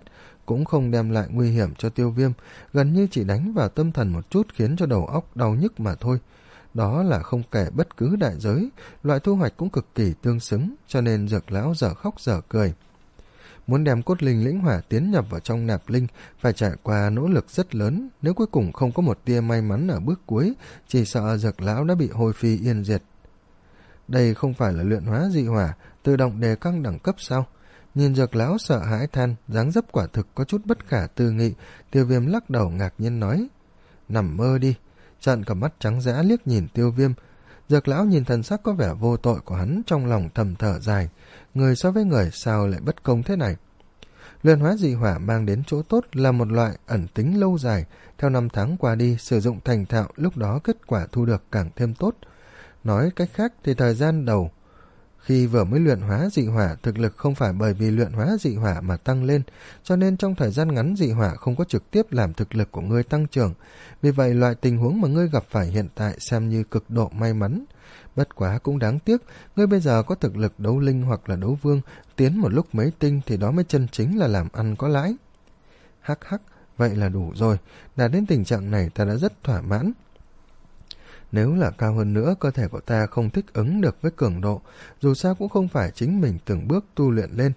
cũng không đem lại nguy hiểm cho Tiêu Viêm, gần như chỉ đánh vào tâm thần một chút khiến cho đầu óc đau nhức mà thôi. Đó là không kể bất cứ đại giới, loại thu hoạch cũng cực kỳ tương xứng, cho nên Dược lão dở khóc dở cười. Muốn đem cốt linh lĩnh hỏa tiến nhập vào trong nạp linh phải trải qua nỗ lực rất lớn, nếu cuối cùng không có một tia may mắn ở bước cuối, chỉ sợ Dược lão đã bị hôi phi yên diệt. Đây không phải là luyện hóa dị hỏa, tự động đề căng đẳng cấp sao? Nhìn Dược lão sợ hãi than, dáng dấp quả thực có chút bất khả tư nghị, Tiêu Viêm lắc đầu ngạc nhiên nói: "Nằm mơ đi." Trợn cả mắt trắng dã liếc nhìn Tiêu Viêm. Dược lão nhìn thần sắc có vẻ vô tội của hắn, trong lòng thầm thở dài, người so với người sao lại bất công thế này. Luyện hóa dị hỏa mang đến chỗ tốt là một loại ẩn tính lâu dài, theo năm tháng qua đi sử dụng thành thạo, lúc đó kết quả thu được càng thêm tốt. Nói cách khác thì thời gian đầu khi vừa mới luyện hóa dị hỏa, thực lực không phải bởi vì luyện hóa dị hỏa mà tăng lên, cho nên trong thời gian ngắn dị hỏa không có trực tiếp làm thực lực của ngươi tăng trưởng. Vì vậy loại tình huống mà ngươi gặp phải hiện tại xem như cực độ may mắn. Bất quá cũng đáng tiếc, ngươi bây giờ có thực lực đấu linh hoặc là đấu vương, tiến một lúc mấy tinh thì đó mới chân chính là làm ăn có lãi. Hắc hắc, vậy là đủ rồi, đạt đến tình trạng này ta đã rất thỏa mãn. Nếu là cao hơn nữa, cơ thể của ta không thích ứng được với cường độ, dù sao cũng không phải chính mình từng bước tu luyện lên.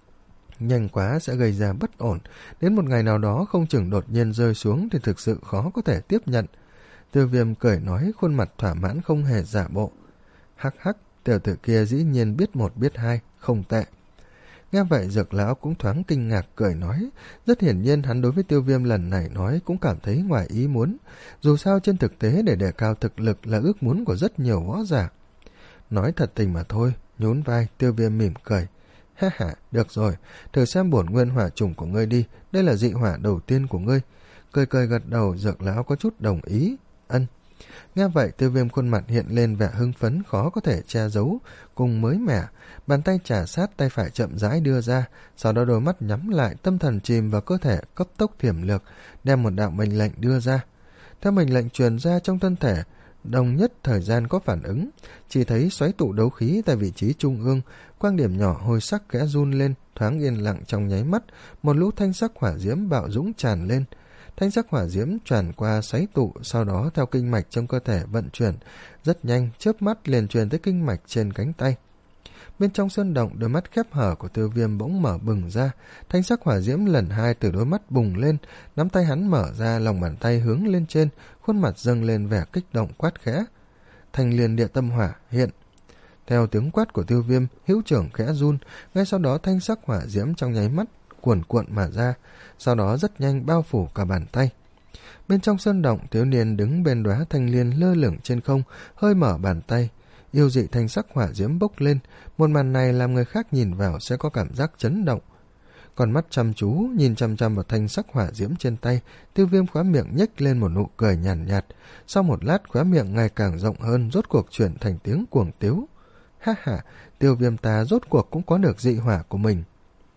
Nhanh quá sẽ gây ra bất ổn, đến một ngày nào đó không chừng đột nhiên rơi xuống thì thực sự khó có thể tiếp nhận. Tiêu Viêm cười nói, khuôn mặt thỏa mãn không hề giả bộ. Hắc hắc, tiểu tử kia dĩ nhiên biết một biết hai, không tệ. Nghe vậy Dược lão cũng thoáng kinh ngạc cười nói, rất hiển nhiên hắn đối với Tiêu Viêm lần này nói cũng cảm thấy ngoài ý muốn, dù sao trên thực tế để đề cao thực lực là ước muốn của rất nhiều võ giả. Nói thật tình mà thôi, nhún vai, Tiêu Viêm mỉm cười. Ha ha, được rồi, thử xem bổn nguyên hỏa trùng của ngươi đi, đây là dị hỏa đầu tiên của ngươi. Cười cười gật đầu, Dược lão có chút đồng ý. Ân. Nghe vậy Tiêu Viêm khuôn mặt hiện lên vẻ hưng phấn khó có thể che giấu, cùng mới mẻ, bàn tay trà sát, tay phải chậm rãi đưa ra, sau đó đôi mắt nhắm lại, tâm thần chìm vào cơ thể, cấp tốc thiểm lược, đem một đạo mệnh lệnh đưa ra. Theo mệnh lệnh truyền ra trong thân thể, đồng nhất thời gian có phản ứng, chỉ thấy xoáy tụ đấu khí tại vị trí trung ương, quang điểm nhỏ hồi sắc khẽ run lên, thoáng yên lặng trong nháy mắt, một lũ thanh sắc hỏa diễm bạo dũng tràn lên. Thanh sắc hỏa diễm tràn qua xoáy tụ, sau đó theo kinh mạch trong cơ thể vận chuyển, rất nhanh, chớp mắt liền truyền tới kinh mạch trên cánh tay. Bên trong sơn động, đôi mắt khép hở của Tiêu Viêm bỗng mở bừng ra, thanh sắc hỏa diễm lần hai từ đôi mắt bùng lên, nắm tay hắn mở ra, lòng bàn tay hướng lên trên, khuôn mặt dâng lên vẻ kích động quát khẽ. Thanh Liên Địa Tâm Hỏa hiện. Theo tiếng quát của Tiêu Viêm, hữu trưởng khẽ run, ngay sau đó thanh sắc hỏa diễm trong nháy mắt cuồn cuộn mà ra, sau đó rất nhanh bao phủ cả bàn tay. Bên trong sơn động, thiếu niên đứng bên đóa thanh liên lơ lửng trên không, hơi mở bàn tay, yêu dị thanh sắc hỏa diễm bốc lên. Một màn này làm người khác nhìn vào sẽ có cảm giác chấn động. Còn mắt chăm chú nhìn chăm chăm vào thanh sắc hỏa diễm trên tay, Tiêu Viêm khóe miệng nhếch lên một nụ cười nhàn nhạt, nhạt. Sau một lát khóe miệng ngày càng rộng hơn, rốt cuộc chuyển thành tiếng cuồng tiếu. Ha ha, Tiêu Viêm ta rốt cuộc cũng có được dị hỏa của mình.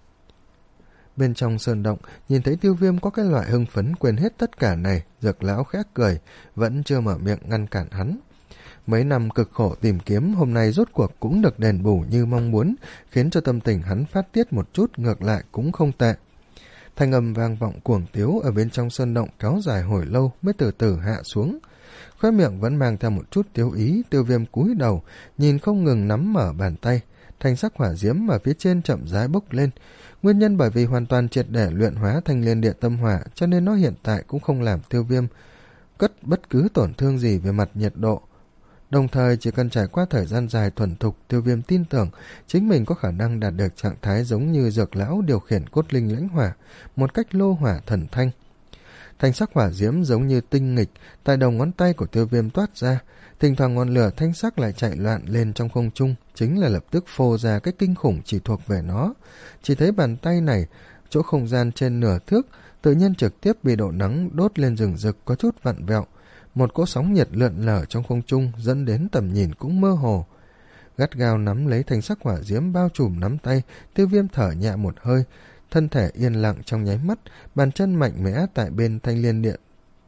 Bên trong sơn động, nhìn thấy Tiêu Viêm có cái loại hưng phấn quên hết tất cả này, Dược lão khẽ cười, vẫn chưa mở miệng ngăn cản hắn. Mấy năm cực khổ tìm kiếm, hôm nay rốt cuộc cũng được đền bù như mong muốn, khiến cho tâm tình hắn phát tiết một chút, ngược lại cũng không tệ. Thanh âm vang vọng cuồng tiếu ở bên trong sơn động kéo dài hồi lâu mới từ từ hạ xuống. Khóe miệng vẫn mang theo một chút tiếu ý, Tiêu Viêm cúi đầu, nhìn không ngừng nắm mở bàn tay. Thanh sắc hỏa diễm ở phía trên chậm rãi bốc lên. Nguyên nhân bởi vì hoàn toàn triệt để luyện hóa Thanh Liên Địa Tâm Hỏa, cho nên nó hiện tại cũng không làm Tiêu Viêm cất bất cứ tổn thương gì về mặt nhiệt độ. Đồng thời chỉ cần trải qua thời gian dài thuần thục, Tiêu Viêm tin tưởng chính mình có khả năng đạt được trạng thái giống như Dược lão điều khiển cốt linh lãnh hỏa, một cách lô hỏa thần thanh. Thanh sắc hỏa diễm giống như tinh nghịch tại đầu ngón tay của Tiêu Viêm toát ra, thỉnh thoảng ngọn lửa thanh sắc lại chạy loạn lên trong không trung, chính là lập tức phô ra cái kinh khủng chỉ thuộc về nó. Chỉ thấy bàn tay này, chỗ không gian trên nửa thước, tự nhiên trực tiếp bị độ nắng đốt lên rừng rực có chút vặn vẹo. Một cỗ sóng nhiệt lượn lờ trong không trung dẫn đến tầm nhìn cũng mơ hồ. Gắt gao nắm lấy thanh sắc hỏa diễm bao trùm nắm tay, Tiêu Viêm thở nhẹ một hơi, thân thể yên lặng trong nháy mắt, bàn chân mạnh mẽ tại bên thanh liên địa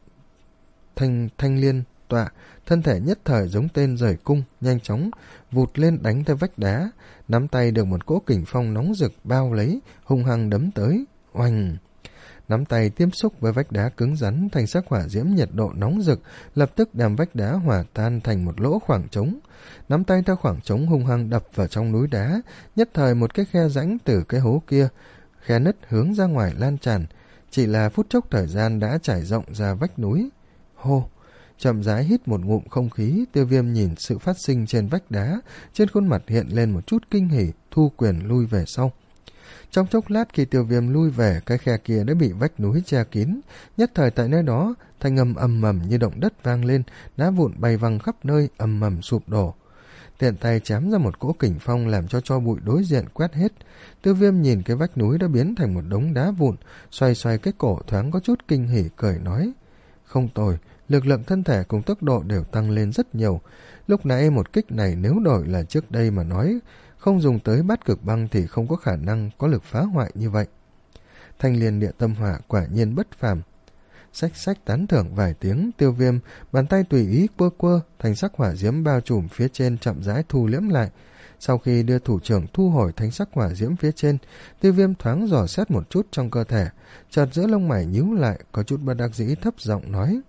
thanh thanh liên tọa, thân thể nhất thời giống tên rời cung, nhanh chóng vụt lên đánh theo vách đá, nắm tay được một cỗ kình phong nóng rực bao lấy, hung hăng đấm tới. Oanh! Nắm tay tiếp xúc với vách đá cứng rắn, thanh sắc hỏa diễm nhiệt độ nóng rực, lập tức đem vách đá hòa tan thành một lỗ khoảng trống. Nắm tay theo khoảng trống hung hăng đập vào trong núi đá, nhất thời một cái khe rãnh từ cái hố kia, khe nứt hướng ra ngoài lan tràn. Chỉ là phút chốc thời gian đã trải rộng ra vách núi. Hô! Chậm rãi hít một ngụm không khí, Tiêu Viêm nhìn sự phát sinh trên vách đá, trên khuôn mặt hiện lên một chút kinh hỉ, thu quyền lui về sau. Trong chốc lát khi Tiêu Viêm lui về, cái khe kia đã bị vách núi che kín. Nhất thời tại nơi đó, thanh âm ầm ầm như động đất vang lên, đá vụn bay văng khắp nơi, ầm ầm sụp đổ. Tiện tay chém ra một cỗ kình phong làm cho tro bụi đối diện quét hết. Tiêu Viêm nhìn cái vách núi đã biến thành một đống đá vụn, xoay xoay cái cổ thoáng có chút kinh hỉ cười nói: không tồi, lực lượng thân thể cùng tốc độ đều tăng lên rất nhiều. Lúc nãy một kích này nếu đổi là trước đây mà nói, không dùng tới bát cực băng thì không có khả năng có lực phá hoại như vậy. Thanh Liên Địa Tâm Hỏa quả nhiên bất phàm. Xách xách tán thưởng vài tiếng, Tiêu Viêm bàn tay tùy ý quơ quơ, thanh sắc hỏa diễm bao trùm phía trên chậm rãi thu liễm lại. Sau khi đưa thủ trưởng thu hồi thanh sắc hỏa diễm phía trên, Tiêu Viêm thoáng dò xét một chút trong cơ thể, chợt giữa lông mày nhíu lại, có chút bất đắc dĩ thấp giọng nói: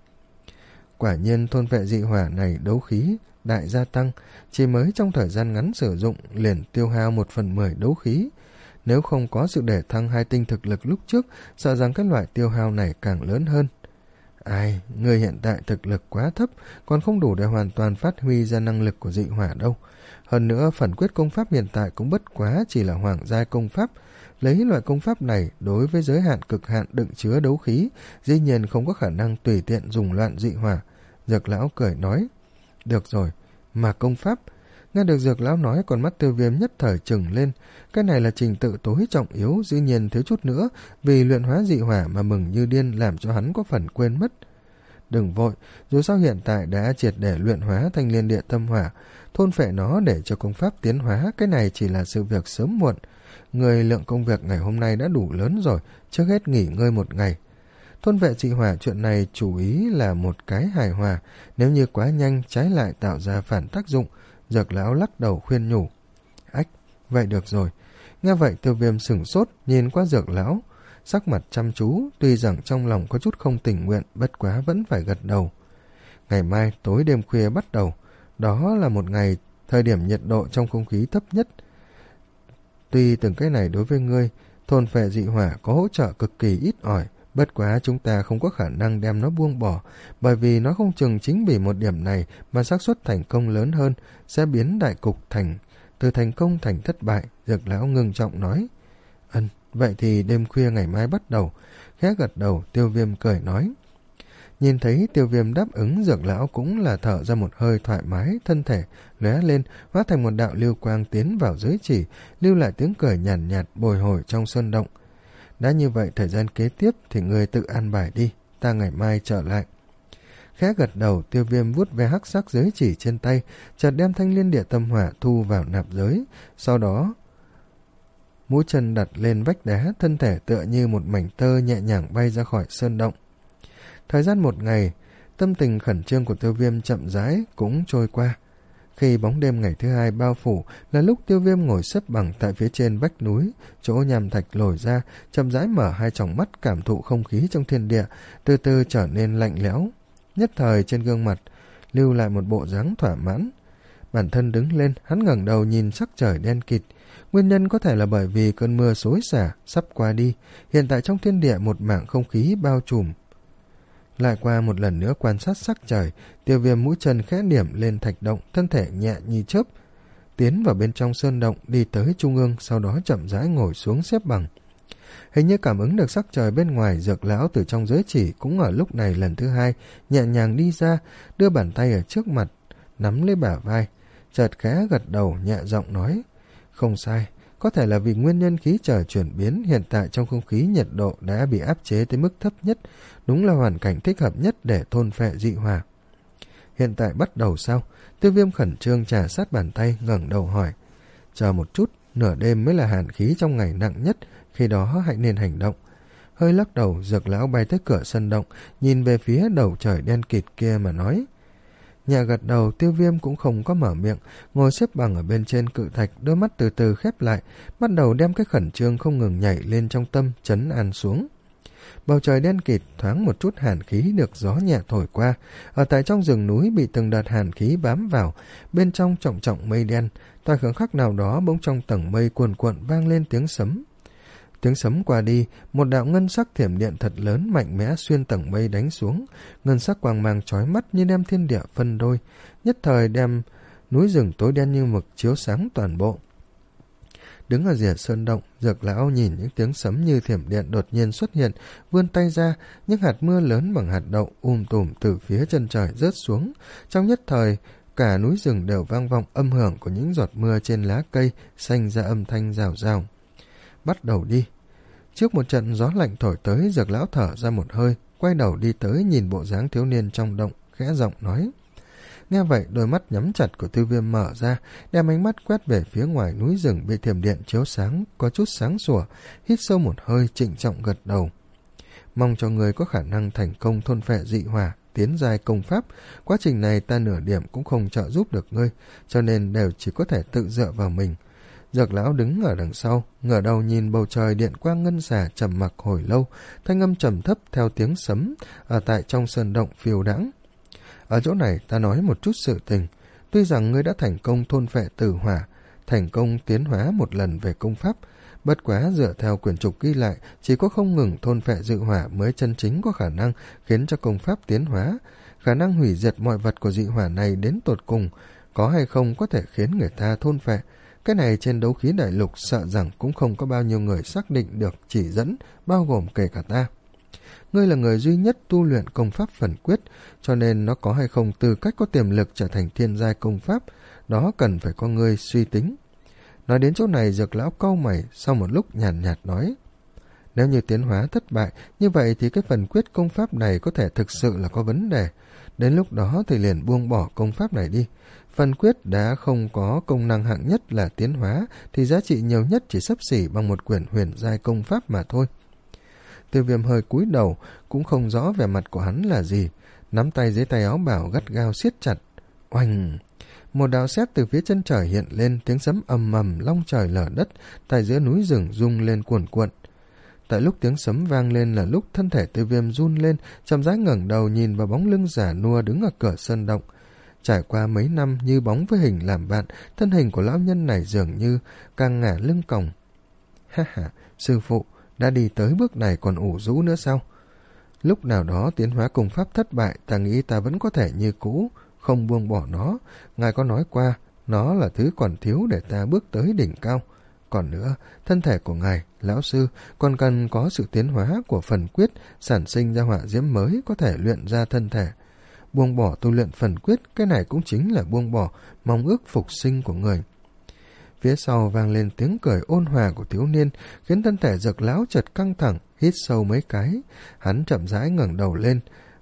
quả nhiên thôn vệ dị hỏa này đấu khí đại gia tăng, chỉ mới trong thời gian ngắn sử dụng liền tiêu hao một phần mười đấu khí. Nếu không có sự để thăng hai tinh thực lực lúc trước, sợ rằng các loại tiêu hao này càng lớn hơn. Ai, người hiện tại thực lực quá thấp, còn không đủ để hoàn toàn phát huy ra năng lực của dị hỏa đâu. Hơn nữa, phần quyết công pháp hiện tại cũng bất quá chỉ là hoàng giai công pháp. Lấy loại công pháp này đối với giới hạn cực hạn đựng chứa đấu khí, dĩ nhiên không có khả năng tùy tiện dùng loạn dị hỏa. Dược lão cười nói: được rồi, mà công pháp. Nghe được Dược lão nói, con mắt Tiêu Viêm nhất thời trừng lên. Cái này là trình tự tối trọng yếu, dĩ nhiên thiếu chút nữa vì luyện hóa dị hỏa mà mừng như điên, làm cho hắn có phần quên mất. Đừng vội, dù sao hiện tại đã triệt để luyện hóa Thanh Liên Địa Tâm Hỏa, thôn phệ nó để cho công pháp tiến hóa, cái này chỉ là sự việc sớm muộn. Người lượng công việc ngày hôm nay đã đủ lớn rồi, trước hết nghỉ ngơi một ngày. Thôn vệ dị hỏa chuyện này chủ ý là một cái hài hòa, nếu như quá nhanh trái lại tạo ra phản tác dụng. Dược lão lắc đầu khuyên nhủ: ách, vậy được rồi. Nghe vậy Tiêu Viêm sửng sốt, nhìn qua Dược lão, sắc mặt chăm chú, tuy rằng trong lòng có chút không tình nguyện, bất quá vẫn phải gật đầu. Ngày mai tối đêm khuya bắt đầu, đó là một ngày thời điểm nhiệt độ trong không khí thấp nhất. Tuy từng cái này đối với ngươi, thôn phệ dị hỏa có hỗ trợ cực kỳ ít ỏi, bất quá chúng ta không có khả năng đem nó buông bỏ, bởi vì nó không chừng chính vì một điểm này mà xác suất thành công lớn hơn, sẽ biến đại cục thành từ thành công thành thất bại. Dược lão ngưng trọng nói: ân, vậy thì đêm khuya ngày mai bắt đầu. Khẽ gật đầu, Tiêu Viêm cười nói. Nhìn thấy Tiêu Viêm đáp ứng, Dược lão cũng là thở ra một hơi thoải mái, thân thể lóe lên hóa thành một đạo lưu quang tiến vào giới chỉ, lưu lại tiếng cười nhàn nhạt, nhạt bồi hồi trong sơn động. Đã như vậy, thời gian kế tiếp thì người tự an bài đi, ta ngày mai trở lại. Khẽ gật đầu, Tiêu Viêm vuốt ve hắc sắc giới chỉ trên tay, chợt đem Thanh Liên Địa Tâm Hỏa thu vào nạp giới, sau đó mũi chân đặt lên vách đá, thân thể tựa như một mảnh tơ nhẹ nhàng bay ra khỏi sơn động. Thời gian một ngày, tâm tình khẩn trương của Tiêu Viêm chậm rãi cũng trôi qua. Khi bóng đêm ngày thứ hai bao phủ là lúc Tiêu Viêm ngồi xếp bằng tại phía trên vách núi, chỗ nham thạch lồi ra, chậm rãi mở hai tròng mắt cảm thụ không khí trong thiên địa, từ từ trở nên lạnh lẽo. Nhất thời trên gương mặt lưu lại một bộ dáng thỏa mãn. Bản thân đứng lên, hắn ngẩng đầu nhìn sắc trời đen kịt. Nguyên nhân có thể là bởi vì cơn mưa xối xả sắp qua đi, hiện tại trong thiên địa một mảng không khí bao trùm. Lại qua một lần nữa quan sát sắc trời, Tiêu Viêm mũi chân khẽ điểm lên thạch động, thân thể nhẹ như chớp tiến vào bên trong sơn động, đi tới trung ương, sau đó chậm rãi ngồi xuống xếp bằng. Hình như cảm ứng được sắc trời bên ngoài, Dược lão từ trong giới chỉ cũng ở lúc này lần thứ hai nhẹ nhàng đi ra, đưa bàn tay ở trước mặt nắm lấy bả vai, chợt khẽ gật đầu nhẹ giọng nói: không sai, có thể là vì nguyên nhân khí trời chuyển biến, hiện tại trong không khí nhiệt độ đã bị áp chế tới mức thấp nhất, đúng là hoàn cảnh thích hợp nhất để thôn phệ dị hỏa. Hiện tại bắt đầu sao? Tiêu Viêm khẩn trương trà sát bàn tay, ngẩng đầu hỏi. Chờ một chút, nửa đêm mới là hàn khí trong ngày nặng nhất, khi đó hãy nên hành động. Hơi lắc đầu, Dược lão bay tới cửa sân động, nhìn về phía đầu trời đen kịt kia mà nói. Nhẹ gật đầu, Tiêu Viêm cũng không có mở miệng, ngồi xếp bằng ở bên trên cự thạch, đôi mắt từ từ khép lại, bắt đầu đem cái khẩn trương không ngừng nhảy lên trong tâm trấn an xuống. Bầu trời đen kịt, thoáng một chút hàn khí được gió nhẹ thổi qua. Ở tại trong rừng núi bị từng đợt hàn khí bám vào, bên trong trọng trọng mây đen. Tại khoảnh khắc nào đó bỗng trong tầng mây cuồn cuộn vang lên tiếng sấm. Tiếng sấm qua đi, một đạo ngân sắc thiểm điện thật lớn mạnh mẽ xuyên tầng mây đánh xuống. Ngân sắc quang mang chói mắt như đem thiên địa phân đôi, nhất thời đem núi rừng tối đen như mực chiếu sáng toàn bộ. Đứng ở rìa sơn động, Dược lão nhìn những tiếng sấm như thiểm điện đột nhiên xuất hiện, vươn tay ra, những hạt mưa lớn bằng hạt đậu um tùm từ phía chân trời rớt xuống. Trong nhất thời, cả núi rừng đều vang vọng âm hưởng của những giọt mưa trên lá cây, xanh ra âm thanh rào rào. Bắt đầu đi. Trước một trận gió lạnh thổi tới, Dược lão thở ra một hơi, quay đầu đi tới nhìn bộ dáng thiếu niên trong động, khẽ giọng nói. Nghe vậy, đôi mắt nhắm chặt của Tiêu Viêm mở ra, đem ánh mắt quét về phía ngoài núi rừng bị thiểm điện chiếu sáng, có chút sáng sủa, hít sâu một hơi, trịnh trọng gật đầu. Mong cho người có khả năng thành công thôn phệ dị hỏa, tiến giai công pháp. Quá trình này ta nửa điểm cũng không trợ giúp được ngươi, cho nên đều chỉ có thể tự dựa vào mình. Dược lão đứng ở đằng sau, ngửa đầu nhìn bầu trời điện quang ngân xà trầm mặc hồi lâu, thanh âm trầm thấp theo tiếng sấm ở tại trong sơn động phiêu đãng. Ở chỗ này ta nói một chút sự tình. Tuy rằng ngươi đã thành công thôn phệ tử hỏa, thành công tiến hóa một lần về công pháp, bất quá dựa theo quyển trục ghi lại, chỉ có không ngừng thôn phệ dự hỏa mới chân chính có khả năng khiến cho công pháp tiến hóa. Khả năng hủy diệt mọi vật của dị hỏa này đến tột cùng, có hay không có thể khiến người ta thôn phệ. Cái này trên đấu khí đại lục sợ rằng cũng không có bao nhiêu người xác định được chỉ dẫn, bao gồm kể cả ta. Ngươi là người duy nhất tu luyện công pháp phần quyết, cho nên nó có hay không tư cách có tiềm lực trở thành thiên giai công pháp, đó cần phải có ngươi suy tính. Nói đến chỗ này, Dược lão cau mày, sau một lúc nhàn nhạt, nhạt nói. Nếu như tiến hóa thất bại, như vậy thì cái phần quyết công pháp này có thể thực sự là có vấn đề. Đến lúc đó thì liền buông bỏ công pháp này đi. Phần quyết đã không có công năng hạng nhất là tiến hóa, thì giá trị nhiều nhất chỉ xấp xỉ bằng một quyển huyền giai công pháp mà thôi. Tiêu Viêm hơi cúi đầu, cũng không rõ vẻ mặt của hắn là gì, nắm tay dưới tay áo bảo gắt gao siết chặt. Oanh! Một đạo sét từ phía chân trời hiện lên, tiếng sấm ầm ầm long trời lở đất, tại giữa núi rừng rung lên cuồn cuộn. Tại lúc tiếng sấm vang lên là lúc thân thể Tiêu Viêm run lên, chậm rãi ngẩng đầu nhìn vào bóng lưng già nua đứng ở cửa sơn động. Trải qua mấy năm như bóng với hình làm bạn, thân hình của lão nhân này dường như càng ngả lưng còng. Ha ha, sư phụ, đã đi tới bước này còn ủ rũ nữa sao? Lúc nào đó tiến hóa công pháp thất bại, ta nghĩ ta vẫn có thể như cũ, không buông bỏ nó. Ngài có nói qua, nó là thứ còn thiếu để ta bước tới đỉnh cao. Còn nữa, thân thể của ngài, lão sư, còn cần có sự tiến hóa của phần quyết, sản sinh ra hỏa diễm mới có thể luyện ra thân thể. Buông bỏ tu luyện phần quyết, cái này cũng chính là buông bỏ mong ước phục sinh của người. Phía sau vang lên tiếng cười ôn hòa của thiếu niên, khiến thân thể Dược lão chợt căng thẳng, hít sâu mấy cái. Hắn chậm rãi ngẩng đầu lên.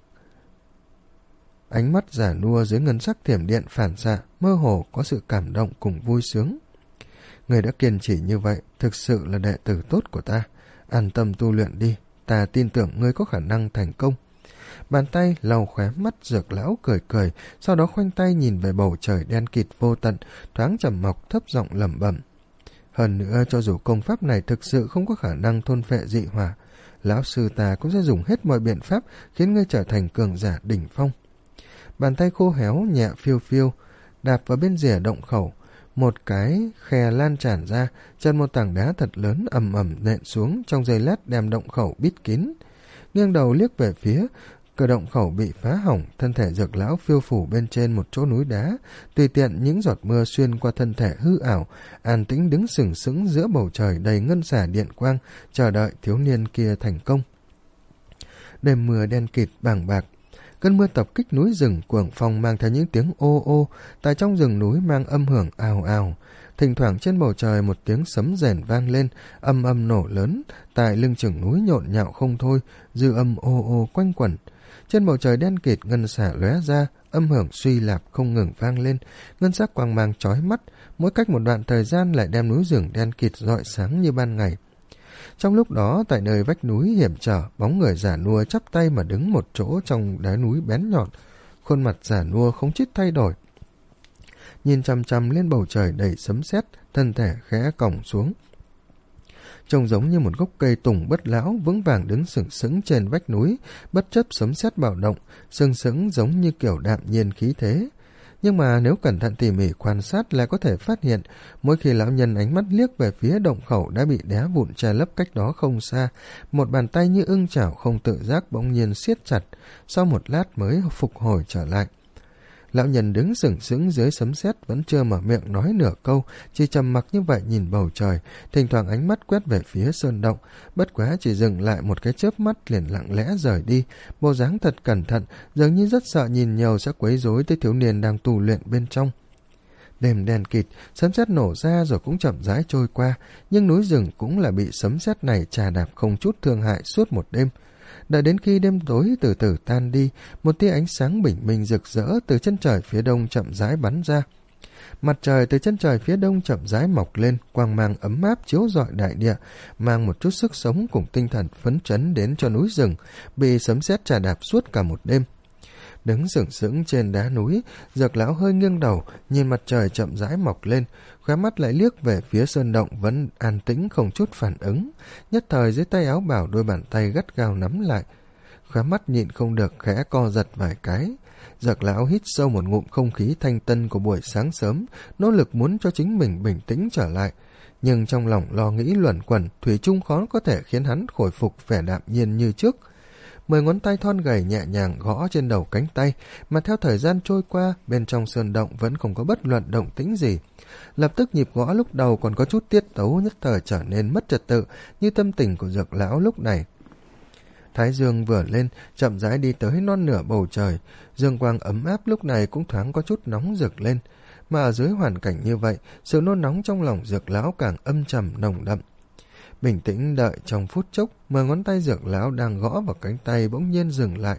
Ánh mắt già nua dưới ngân sắc thiểm điện phản xạ, mơ hồ có sự cảm động cùng vui sướng. Người đã kiên trì như vậy, thực sự là đệ tử tốt của ta. An tâm tu luyện đi, ta tin tưởng ngươi có khả năng thành công. Bàn tay lau khóe mắt Dược lão cười cười, sau đó khoanh tay nhìn về bầu trời đen kịt vô tận, thoáng trầm mọc thấp giọng lẩm bẩm. Hơn nữa, cho dù công pháp này thực sự không có khả năng thôn phệ dị hỏa, lão sư ta cũng sẽ dùng hết mọi biện pháp khiến ngươi trở thành cường giả đỉnh phong. Bàn tay khô héo nhẹ phiêu phiêu, đạp vào bên rìa động khẩu, một cái khe lan tràn ra, chân một tảng đá thật lớn ầm ầm nện xuống, trong giây lát đem động khẩu bít kín. Nghiêng đầu liếc về phía, cửa động khẩu bị phá hỏng, thân thể Dược lão phiêu phủ bên trên một chỗ núi đá, tùy tiện những giọt mưa xuyên qua thân thể hư ảo, an tĩnh đứng sừng sững giữa bầu trời đầy ngân xả điện quang, chờ đợi thiếu niên kia thành công. Đêm mưa đen kịt bàng bạc, cơn mưa tập kích núi rừng, cuồng phong mang theo những tiếng ô ô, tại trong rừng núi mang âm hưởng ào ào. Thỉnh thoảng trên bầu trời một tiếng sấm rền vang lên, âm âm nổ lớn, tại lưng chừng núi nhộn nhạo không thôi, dư âm ô ô quanh quẩn. Trên bầu trời đen kịt ngân xả lóe ra, âm hưởng suy lạp không ngừng vang lên, ngân sắc quang mang chói mắt, mỗi cách một đoạn thời gian lại đem núi rừng đen kịt rọi sáng như ban ngày. Trong lúc đó, tại nơi vách núi hiểm trở, bóng người già nua chắp tay mà đứng một chỗ trong đá núi bén nhọn, khuôn mặt già nua không chút thay đổi, nhìn chằm chằm lên bầu trời đầy sấm sét, thân thể khẽ còng xuống. trông giống như một gốc cây tùng bất lão vững vàng đứng sừng sững trên vách núi, bất chấp sấm sét bạo động, sừng sững giống như kiểu đạm nhiên khí thế. Nhưng mà nếu cẩn thận tỉ mỉ quan sát lại có thể phát hiện, mỗi khi lão nhân ánh mắt liếc về phía động khẩu đã bị đá vụn che lấp cách đó không xa, một bàn tay như ưng chảo không tự giác bỗng nhiên siết chặt, sau một lát mới phục hồi trở lại. Lão nhân đứng sừng sững dưới sấm sét vẫn chưa mở miệng nói nửa câu, chỉ trầm mặc như vậy nhìn bầu trời, thỉnh thoảng ánh mắt quét về phía sơn động, bất quá chỉ dừng lại một cái chớp mắt liền lặng lẽ rời đi, bộ dáng thật cẩn thận, dường như rất sợ nhìn nhiều sẽ quấy rối tới thiếu niên đang tu luyện bên trong. Đêm đen kịt, sấm sét nổ ra rồi cũng chậm rãi trôi qua, nhưng núi rừng cũng là bị sấm sét này chà đạp không chút thương hại suốt một đêm. Đợi đến khi đêm tối từ từ tan đi, một tia ánh sáng bình minh rực rỡ từ chân trời phía đông chậm rãi bắn ra. Mặt trời từ chân trời phía đông chậm rãi mọc lên, quang mang ấm áp chiếu rọi đại địa, mang một chút sức sống cùng tinh thần phấn chấn đến cho núi rừng, bị sấm sét chà đạp suốt cả một đêm. Đứng sừng sững trên đá núi, Dược lão hơi nghiêng đầu, nhìn mặt trời chậm rãi mọc lên, khóe mắt lại liếc về phía sơn động vẫn an tĩnh không chút phản ứng. Nhất thời dưới tay áo bào đôi bàn tay gắt gao nắm lại, khóe mắt nhịn không được khẽ co giật vài cái. Dược lão hít sâu một ngụm không khí thanh tân của buổi sáng sớm, nỗ lực muốn cho chính mình bình tĩnh trở lại, nhưng trong lòng lo nghĩ luẩn quẩn, thủy chung khó có thể khiến hắn khôi phục vẻ đạm nhiên như trước. Mười ngón tay thon gầy nhẹ nhàng gõ trên đầu cánh tay, mà theo thời gian trôi qua, bên trong sơn động vẫn không có bất luận động tĩnh gì. Lập tức nhịp gõ lúc đầu còn có chút tiết tấu, nhất thời trở nên mất trật tự, như tâm tình của Dược lão lúc này. Thái dương vừa lên, chậm rãi đi tới non nửa bầu trời, dương quang ấm áp lúc này cũng thoáng có chút nóng rực lên, mà ở dưới hoàn cảnh như vậy, sự nôn nóng trong lòng Dược lão càng âm trầm nồng đậm. Bình tĩnh đợi trong phút chốc, mười ngón tay Dược lão đang gõ vào cánh tay bỗng nhiên dừng lại.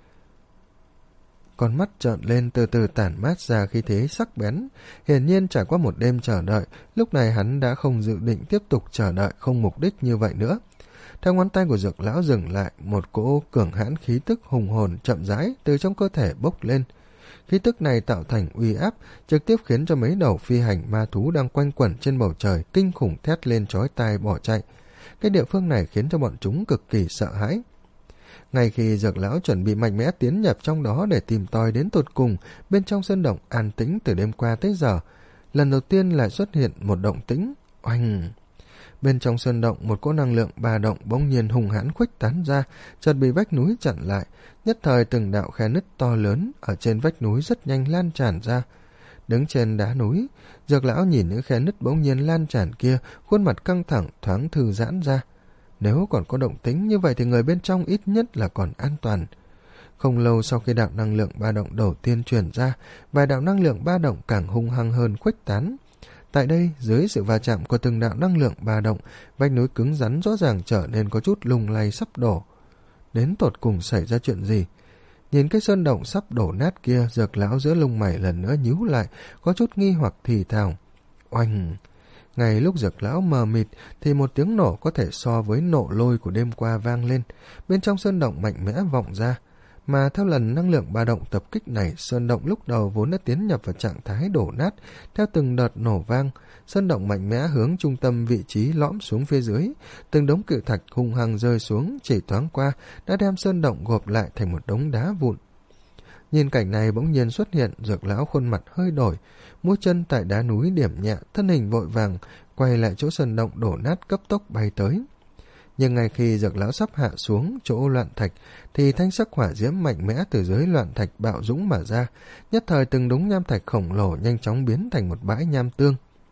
Con mắt trợn lên từ từ tản mát ra khí thế sắc bén. Hiển nhiên trải qua một đêm chờ đợi, lúc này hắn đã không dự định tiếp tục chờ đợi không mục đích như vậy nữa. Theo ngón tay của Dược lão dừng lại, một cỗ cường hãn khí tức hùng hồn chậm rãi từ trong cơ thể bốc lên. Khí tức này tạo thành uy áp, trực tiếp khiến cho mấy đầu phi hành ma thú đang quanh quẩn trên bầu trời kinh khủng thét lên chói tai bỏ chạy. Cái địa phương này khiến cho bọn chúng cực kỳ sợ hãi. Ngay khi Dược lão chuẩn bị mạnh mẽ tiến nhập trong đó để tìm tòi đến tột cùng, bên trong sơn động an tĩnh từ đêm qua tới giờ, lần đầu tiên lại xuất hiện một động tĩnh. Oanh! Bên trong sơn động, một cỗ năng lượng ba động bỗng nhiên hùng hãn khuếch tán ra, chợt bị vách núi chặn lại. Nhất thời từng đạo khe nứt to lớn ở trên vách núi rất nhanh lan tràn ra. Đứng trên đá núi, Dược lão nhìn những khe nứt bỗng nhiên lan tràn kia, khuôn mặt căng thẳng thoáng thư giãn ra. Nếu còn có động tĩnh như vậy thì người bên trong ít nhất là còn an toàn. Không lâu sau khi đạo năng lượng ba động đầu tiên truyền ra, vài đạo năng lượng ba động càng hung hăng hơn khuếch tán. Tại đây, dưới sự va chạm của từng đạo năng lượng ba động, vách núi cứng rắn rõ ràng trở nên có chút lung lay sắp đổ. Đến tột cùng xảy ra chuyện gì? Nhìn cái sơn động sắp đổ nát kia, Dược lão giữa lông mày lần nữa nhíu lại, có chút nghi hoặc thì thào. Oanh! Ngay lúc Dược lão mờ mịt thì một tiếng nổ có thể so với nộ lôi của đêm qua vang lên, bên trong sơn động mạnh mẽ vọng ra. Mà theo lần năng lượng ba động tập kích này, sơn động lúc đầu vốn đã tiến nhập vào trạng thái đổ nát. Theo từng đợt nổ vang, sơn động mạnh mẽ hướng trung tâm vị trí lõm xuống phía dưới. Từng đống cự thạch hung hăng rơi xuống, chỉ thoáng qua đã đem sơn động gộp lại thành một đống đá vụn. Nhìn cảnh này bỗng nhiên xuất hiện, Dược lão khuôn mặt hơi đổi, mũi chân tại đá núi điểm nhẹ, thân hình vội vàng quay lại chỗ sơn động đổ nát cấp tốc bay tới. Nhưng ngay khi Dược lão sắp hạ xuống chỗ loạn thạch thì thanh sắc hỏa diễm mạnh mẽ từ dưới loạn thạch bạo dũng mà ra, nhất thời từng đống nham thạch khổng lồ nhanh chóng biến thành một bãi nham tương.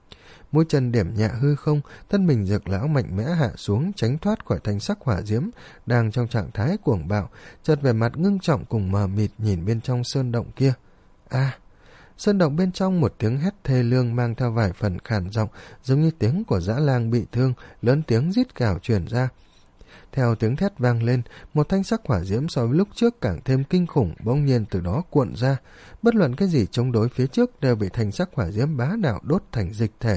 Mũi chân điểm nhẹ hư không, thân mình Dược lão mạnh mẽ hạ xuống tránh thoát khỏi thanh sắc hỏa diễm đang trong trạng thái cuồng bạo, chợt vẻ mặt ngưng trọng cùng mờ mịt nhìn bên trong sơn động kia. A! À, sơn động bên trong một tiếng hét thê lương mang theo vài phần khàn giọng, giống như tiếng của dã lang bị thương, lớn tiếng rít gào truyền ra. Theo tiếng thét vang lên, một thanh sắc hỏa diễm so với lúc trước càng thêm kinh khủng bỗng nhiên từ đó cuộn ra, bất luận cái gì chống đối phía trước đều bị thanh sắc hỏa diễm bá đạo đốt thành dịch thể.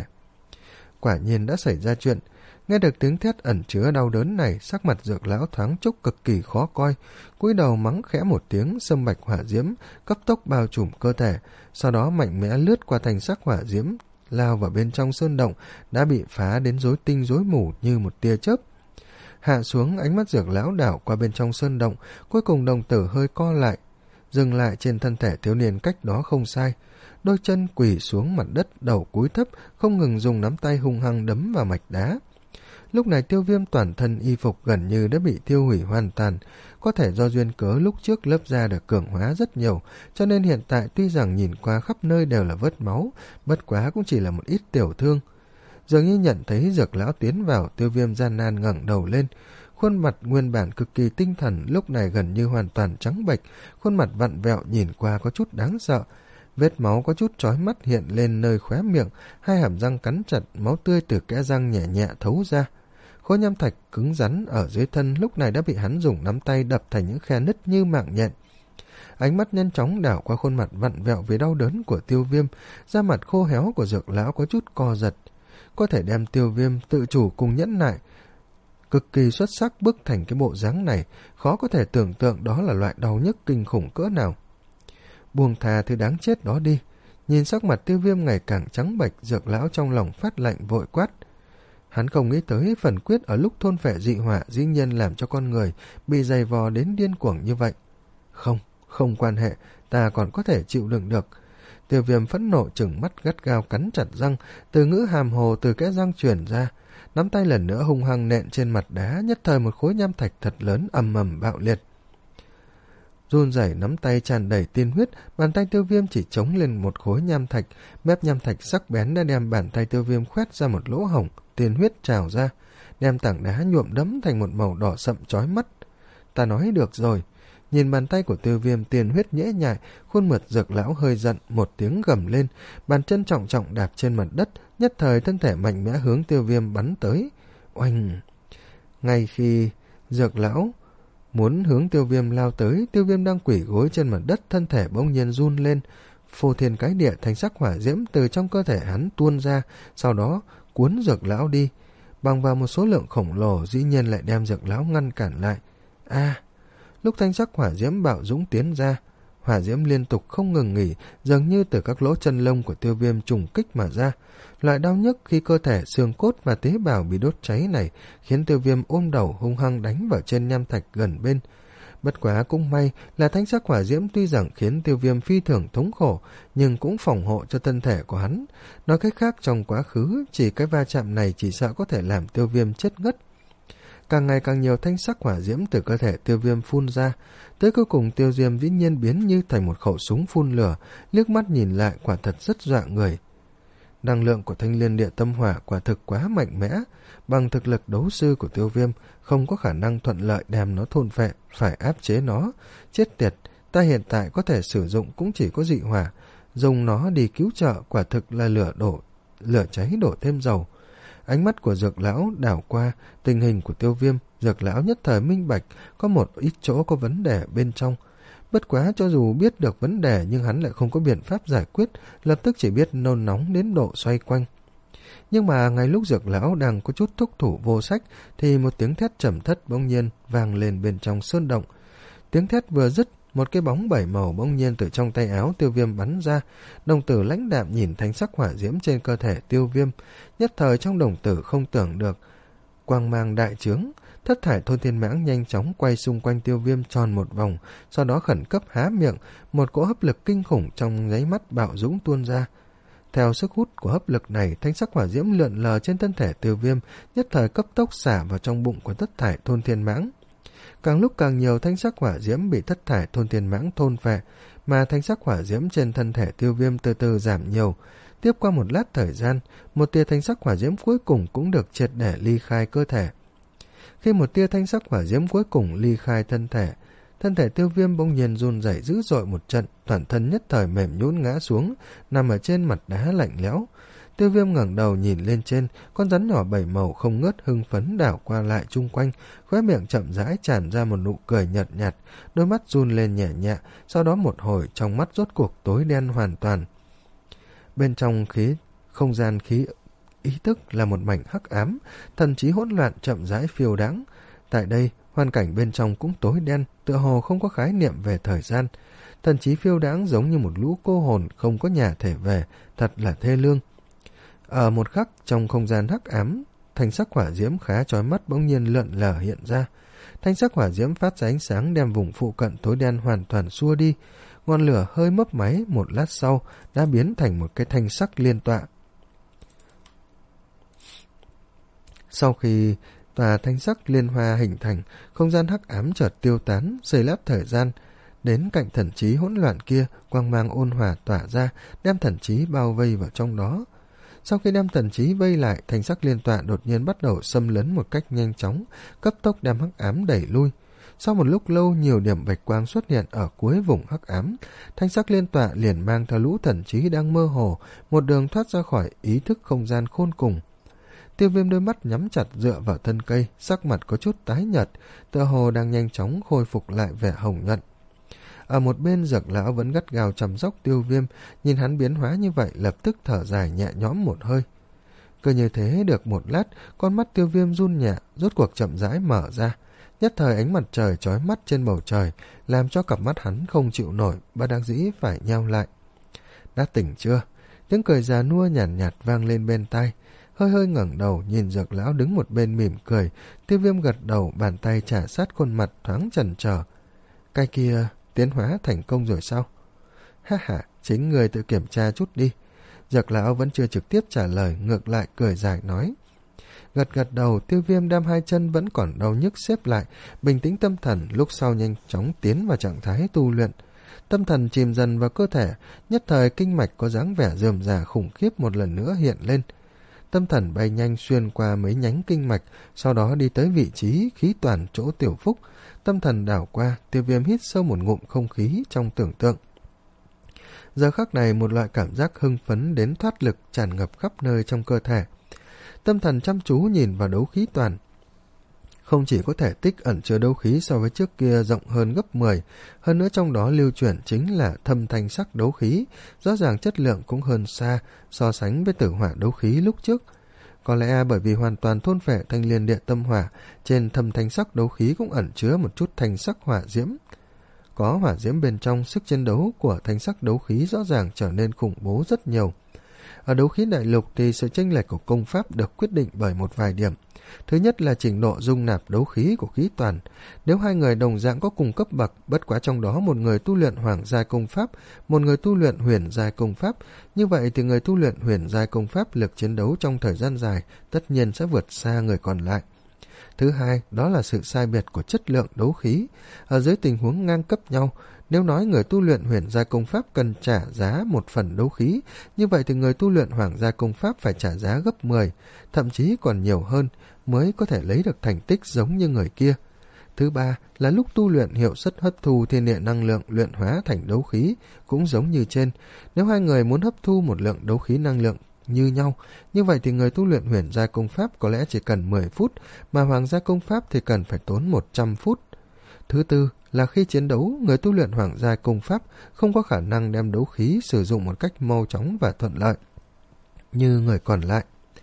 Quả nhiên đã xảy ra chuyện. Nghe được tiếng thét ẩn chứa đau đớn này, sắc mặt Dược lão thoáng chốc cực kỳ khó coi, cúi đầu mắng khẽ một tiếng, sâm bạch hỏa diễm cấp tốc bao trùm cơ thể, sau đó mạnh mẽ lướt qua thanh sắc hỏa diễm, lao vào bên trong sơn động đã bị phá đến rối tinh rối mù như một tia chớp. Hạ xuống, ánh mắt Dược lão đảo qua bên trong sơn động, cuối cùng đồng tử hơi co lại, dừng lại trên thân thể thiếu niên cách đó không sai. Đôi chân quỳ xuống mặt đất, đầu cúi thấp, không ngừng dùng nắm tay hung hăng đấm vào mạch đá. Lúc này Tiêu Viêm toàn thân y phục gần như đã bị tiêu hủy hoàn toàn, có thể do duyên cớ lúc trước lớp da được cường hóa rất nhiều, cho nên hiện tại tuy rằng nhìn qua khắp nơi đều là vết máu, bất quá cũng chỉ là một ít tiểu thương. Dường như nhận thấy Dược lão tiến vào, Tiêu Viêm gian nan ngẩng đầu lên, khuôn mặt nguyên bản cực kỳ tinh thần lúc này gần như hoàn toàn trắng bệch, khuôn mặt vặn vẹo nhìn qua có chút đáng sợ. Vết máu có chút chói mắt hiện lên nơi khóe miệng, hai hàm răng cắn chặt, máu tươi từ kẽ răng nhẹ nhẹ thấu ra. Khối nham thạch cứng rắn ở dưới thân lúc này đã bị hắn dùng nắm tay đập thành những khe nứt như mạng nhện. Ánh mắt nhanh chóng đảo qua khuôn mặt vặn vẹo vì đau đớn của Tiêu Viêm, da mặt khô héo của Dược lão có chút co giật. Có thể đem Tiêu Viêm tự chủ cùng nhẫn nại cực kỳ xuất sắc bức thành cái bộ dáng này, khó có thể tưởng tượng đó là loại đau nhức kinh khủng cỡ nào. Buông thà thứ đáng chết đó đi. Nhìn sắc mặt Tiêu Viêm ngày càng trắng bệch, Dược lão trong lòng phát lạnh vội quát. Hắn không nghĩ tới phần quyết ở lúc thôn phệ dị hỏa dĩ nhiên làm cho con người bị dày vò đến điên cuồng như vậy. Không, không quan hệ, ta còn có thể chịu đựng được. Tiêu Viêm phẫn nộ trừng mắt gắt gao cắn chặt răng, từ ngữ hàm hồ từ kẽ răng truyền ra, nắm tay lần nữa hung hăng nện trên mặt đá, nhất thời một khối nham thạch thật lớn ầm ầm bạo liệt. Run rẩy nắm tay tràn đầy tiên huyết, bàn tay Tiêu Viêm chỉ chống lên một khối nham thạch, mép nham thạch sắc bén đã đem bàn tay Tiêu Viêm khoét ra một lỗ hổng, tiên huyết trào ra, đem tảng đá nhuộm đẫm thành một màu đỏ sậm chói mắt. Ta nói được rồi. Nhìn bàn tay của Tiêu Viêm tiên huyết nhễ nhại, khuôn mặt Dược lão hơi giận, một tiếng gầm lên, bàn chân trọng trọng đạp trên mặt đất, nhất thời thân thể mạnh mẽ hướng Tiêu Viêm bắn tới. Oanh! Ngay khi Dược lão muốn hướng Tiêu Viêm lao tới, Tiêu Viêm đang quỳ gối trên mặt đất, thân thể bỗng nhiên run lên, phô thiên cái địa thành sắc hỏa diễm từ trong cơ thể hắn tuôn ra, sau đó cuốn Dược lão đi, bằng vào một số lượng khổng lồ dĩ nhiên lại đem Dược lão ngăn cản lại. A! À, lúc thanh sắc hỏa diễm bạo dũng tiến ra, hỏa diễm liên tục không ngừng nghỉ, dường như từ các lỗ chân lông của Tiêu Viêm trùng kích mà ra. Loại đau nhức khi cơ thể xương cốt và tế bào bị đốt cháy này khiến Tiêu Viêm ôm đầu hung hăng đánh vào trên nham thạch gần bên. Bất quá cũng may là thanh sắc hỏa diễm tuy rằng khiến Tiêu Viêm phi thường thống khổ, nhưng cũng phòng hộ cho thân thể của hắn. Nói cách khác, trong quá khứ chỉ cái va chạm này chỉ sợ có thể làm Tiêu Viêm chết ngất. Càng ngày càng nhiều thanh sắc hỏa diễm từ cơ thể Tiêu Viêm phun ra, tới cuối cùng Tiêu Viêm dĩ nhiên biến như thành một khẩu súng phun lửa, liếc mắt nhìn lại quả thật rất dọa người. Năng lượng của thanh liên địa tâm hỏa quả thực quá mạnh mẽ, bằng thực lực đấu sư của Tiêu Viêm không có khả năng thuận lợi đem nó thôn phệ, phải áp chế nó. Chết tiệt, ta hiện tại có thể sử dụng cũng chỉ có dị hỏa, dùng nó đi cứu trợ quả thực là lửa đổ, lửa cháy đổ thêm dầu. Ánh mắt của Dược lão đảo qua tình hình của Tiêu Viêm, Dược lão nhất thời minh bạch có một ít chỗ có vấn đề bên trong. Bất quá cho dù biết được vấn đề nhưng hắn lại không có biện pháp giải quyết, lập tức chỉ biết nôn nóng đến độ xoay quanh. Nhưng mà ngay lúc Dược lão đang có chút thúc thủ vô sách thì một tiếng thét trầm thất bỗng nhiên vang lên bên trong sơn động. Tiếng thét vừa dứt, một cái bóng bảy màu bỗng nhiên từ trong tay áo Tiêu Viêm bắn ra. Đồng tử lãnh đạm nhìn thanh sắc hỏa diễm trên cơ thể Tiêu Viêm, nhất thời trong đồng tử không tưởng được quang mang đại trướng. Thất thải thôn thiên mãng nhanh chóng quay xung quanh Tiêu Viêm tròn một vòng, sau đó khẩn cấp há miệng, một cỗ hấp lực kinh khủng trong nháy mắt bạo dũng tuôn ra. Theo sức hút của hấp lực này, thanh sắc hỏa diễm lượn lờ trên thân thể Tiêu Viêm, nhất thời cấp tốc xả vào trong bụng của thất thải thôn thiên mãng. Càng lúc càng nhiều thanh sắc hỏa diễm bị thất thải thôn thiên mãng thôn phệ, mà thanh sắc hỏa diễm trên thân thể Tiêu Viêm từ từ giảm nhiều. Tiếp qua một lát thời gian, một tia thanh sắc hỏa diễm cuối cùng cũng được triệt để ly khai cơ thể. Khi một tia thanh sắc hỏa diễm cuối cùng ly khai thân thể, thân thể Tiêu Viêm bỗng nhiên run rẩy dữ dội một trận, toàn thân nhất thời mềm nhũn ngã xuống, nằm ở trên mặt đá lạnh lẽo. Tiêu Viêm ngẩng đầu nhìn lên trên, con rắn nhỏ bảy màu không ngớt hưng phấn đảo qua lại chung quanh, khóe miệng chậm rãi tràn ra một nụ cười nhợt nhạt, đôi mắt run lên nhẹ nhẹ, sau đó một hồi trong mắt rốt cuộc tối đen hoàn toàn. Bên trong khí không gian khí ý thức là một mảnh hắc ám, thần trí hỗn loạn chậm rãi phiêu đãng. Tại đây, hoàn cảnh bên trong cũng tối đen, tựa hồ không có khái niệm về thời gian. Thần trí phiêu đãng giống như một lũ cô hồn không có nhà thể về, thật là thê lương. Ở một khắc trong không gian hắc ám, thanh sắc hỏa diễm khá chói mắt bỗng nhiên lượn lờ hiện ra. Thanh sắc hỏa diễm phát ra ánh sáng đem vùng phụ cận tối đen hoàn toàn xua đi. Ngọn lửa hơi mấp máy, một lát sau đã biến thành một cái thanh sắc liên tọa. Sau khi tòa thanh sắc liên hoa hình thành, không gian hắc ám chợt tiêu tán, giây lát thời gian. Đến cạnh thần trí hỗn loạn kia, quang mang ôn hòa tỏa ra, đem thần trí bao vây vào trong đó. Sau khi đem thần trí vây lại, thanh sắc liên tọa đột nhiên bắt đầu xâm lấn một cách nhanh chóng, cấp tốc đem hắc ám đẩy lui. Sau một lúc lâu, nhiều điểm bạch quang xuất hiện ở cuối vùng hắc ám. Thanh sắc liên tọa liền mang theo lũ thần trí đang mơ hồ, một đường thoát ra khỏi ý thức không gian khôn cùng. Tiêu Viêm đôi mắt nhắm chặt dựa vào thân cây, sắc mặt có chút tái nhợt, tựa hồ đang nhanh chóng khôi phục lại vẻ hồng nhuận. Ở một bên Dược lão vẫn gắt gao chăm sóc Tiêu Viêm, nhìn hắn biến hóa như vậy lập tức thở dài nhẹ nhõm một hơi. Cứ như thế được một lát, con mắt Tiêu Viêm run nhẹ, rốt cuộc chậm rãi mở ra. Nhất thời ánh mặt trời chói mắt trên bầu trời, làm cho cặp mắt hắn không chịu nổi, bất đắc dĩ phải nheo lại. Đã tỉnh chưa? Tiếng cười già nua nhàn nhạt, nhạt vang lên bên tai. Hơi hơi ngẩng đầu nhìn Dược lão đứng một bên mỉm cười. Tiêu Viêm gật đầu, bàn tay trả sát khuôn mặt thoáng chần chờ. Cái kia tiến hóa thành công rồi sao? Ha ha, chính người tự kiểm tra chút đi. Dược lão vẫn chưa trực tiếp trả lời, ngược lại cười dài nói. Gật gật đầu, Tiêu Viêm đem hai chân vẫn còn đau nhức xếp lại, bình tĩnh tâm thần, lúc sau nhanh chóng tiến vào trạng thái tu luyện. Tâm thần chìm dần vào cơ thể, nhất thời kinh mạch có dáng vẻ rườm rà khủng khiếp một lần nữa hiện lên. Tâm thần bay nhanh xuyên qua mấy nhánh kinh mạch, sau đó đi tới vị trí khí toàn chỗ Tiểu Phúc. Tâm thần đảo qua, Tiêu Viêm hít sâu một ngụm không khí trong tưởng tượng. Giờ khắc này một loại cảm giác hưng phấn đến thoát lực tràn ngập khắp nơi trong cơ thể. Tâm thần chăm chú nhìn vào đấu khí toàn. Không chỉ có thể tích ẩn chứa đấu khí so với trước kia rộng hơn gấp mười, hơn nữa trong đó lưu chuyển chính là thâm thanh sắc đấu khí, rõ ràng chất lượng cũng hơn xa so sánh với tử hỏa đấu khí lúc trước. Có lẽ bởi vì hoàn toàn thôn phệ thanh liên địa tâm hỏa, trên thâm thanh sắc đấu khí cũng ẩn chứa một chút thanh sắc hỏa diễm. Có hỏa diễm bên trong, sức chiến đấu của thanh sắc đấu khí rõ ràng trở nên khủng bố rất nhiều. Ở đấu khí đại lục thì sự chênh lệch của công pháp được quyết định bởi một vài điểm. Thứ nhất là trình độ dung nạp đấu khí của khí toàn. Nếu hai người đồng dạng có cùng cấp bậc, bất quá trong đó một người tu luyện hoàng giai công pháp, một người tu luyện huyền giai công pháp, như vậy thì người tu luyện huyền giai công pháp lực chiến đấu trong thời gian dài tất nhiên sẽ vượt xa người còn lại. Thứ hai, đó là sự sai biệt của chất lượng đấu khí. Ở dưới tình huống ngang cấp nhau, nếu nói người tu luyện huyền giai công pháp cần trả giá một phần đấu khí, như vậy thì người tu luyện hoàng giai công pháp phải trả giá gấp mười, thậm chí còn nhiều hơn, mới có thể lấy được thành tích giống như người kia. Thứ ba là lúc tu luyện hiệu suất hấp thu thiên địa năng lượng luyện hóa thành đấu khí cũng giống như trên. Nếu hai người muốn hấp thu một lượng đấu khí năng lượng như nhau, như vậy thì người tu luyện huyền giai công pháp có lẽ chỉ cần mười phút, mà hoàng giai công pháp thì cần phải tốn một trăm phút. Thứ tư là khi chiến đấu, người tu luyện hoàng giai công pháp không có khả năng đem đấu khí sử dụng một cách mau chóng và thuận lợi như người còn lại.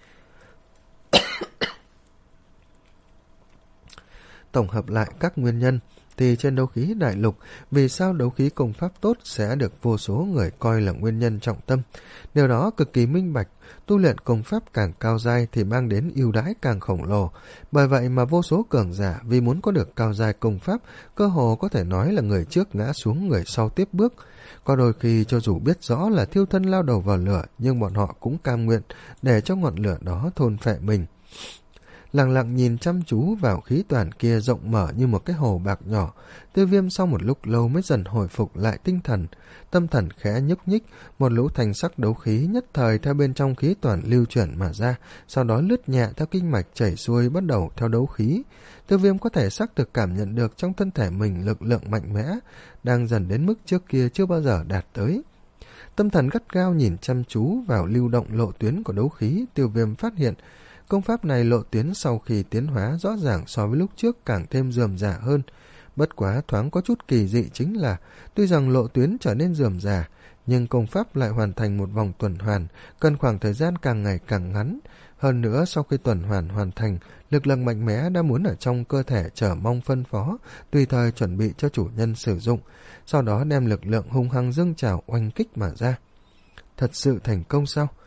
Tổng hợp lại các nguyên nhân thì trên đấu khí đại lục, vì sao đấu khí công pháp tốt sẽ được vô số người coi là nguyên nhân trọng tâm. Điều đó cực kỳ minh bạch, tu luyện công pháp càng cao giai thì mang đến ưu đãi càng khổng lồ. Bởi vậy mà vô số cường giả vì muốn có được cao giai công pháp, cơ hồ có thể nói là người trước ngã xuống người sau tiếp bước. Có đôi khi cho dù biết rõ là thiêu thân lao đầu vào lửa, nhưng bọn họ cũng cam nguyện để cho ngọn lửa đó thôn phệ mình. Lặng lặng nhìn chăm chú vào khí toàn kia rộng mở như một cái hồ bạc nhỏ, Tiêu Viêm sau một lúc lâu mới dần hồi phục lại tinh thần. Tâm thần khẽ nhúc nhích, một lũ thanh sắc đấu khí nhất thời theo bên trong khí toàn lưu chuyển mà ra, sau đó lướt nhẹ theo kinh mạch chảy xuôi bắt đầu theo đấu khí. Tiêu Viêm có thể xác thực cảm nhận được trong thân thể mình lực lượng mạnh mẽ, đang dần đến mức trước kia chưa bao giờ đạt tới. Tâm thần gắt gao nhìn chăm chú vào lưu động lộ tuyến của đấu khí, Tiêu Viêm phát hiện công pháp này lộ tuyến sau khi tiến hóa rõ ràng so với lúc trước càng thêm rườm rà hơn. Bất quá thoáng có chút kỳ dị chính là, tuy rằng lộ tuyến trở nên rườm rà, nhưng công pháp lại hoàn thành một vòng tuần hoàn, cần khoảng thời gian càng ngày càng ngắn. Hơn nữa, sau khi tuần hoàn hoàn thành, lực lượng mạnh mẽ đã muốn ở trong cơ thể chờ mong phân phó, tùy thời chuẩn bị cho chủ nhân sử dụng, sau đó đem lực lượng hung hăng dâng trào oanh kích mà ra. Thật sự thành công sao?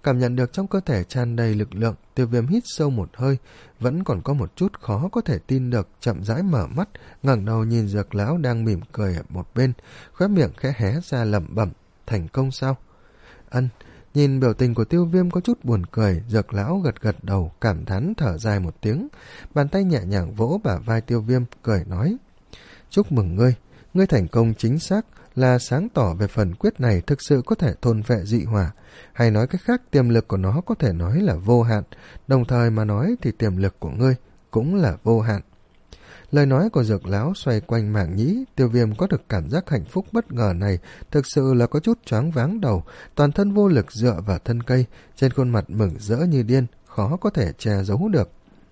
Cảm nhận được trong cơ thể tràn đầy lực lượng, Tiêu Viêm hít sâu một hơi, vẫn còn có một chút khó có thể tin được, chậm rãi mở mắt, ngẩng đầu nhìn Dược lão đang mỉm cười ở một bên, khóe miệng khẽ hé ra lẩm bẩm, thành công sao? Ân. Nhìn biểu tình của Tiêu Viêm có chút buồn cười, Dược lão gật gật đầu, cảm thán thở dài một tiếng, bàn tay nhẹ nhàng vỗ bả vai Tiêu Viêm, cười nói: chúc mừng ngươi, ngươi thành công chính xác là sáng tỏ về phần quyết này thực sự có thể thôn phệ dị hỏa, hay nói cách khác tiềm lực của nó có thể nói là vô hạn, đồng thời mà nói thì tiềm lực của ngươi cũng là vô hạn. Lời nói của Dược lão xoay quanh mảng nhĩ, Tiêu Viêm có được cảm giác hạnh phúc bất ngờ này, thực sự là có chút choáng váng đầu, toàn thân vô lực dựa vào thân cây, trên khuôn mặt mừng rỡ như điên, khó có thể che giấu được.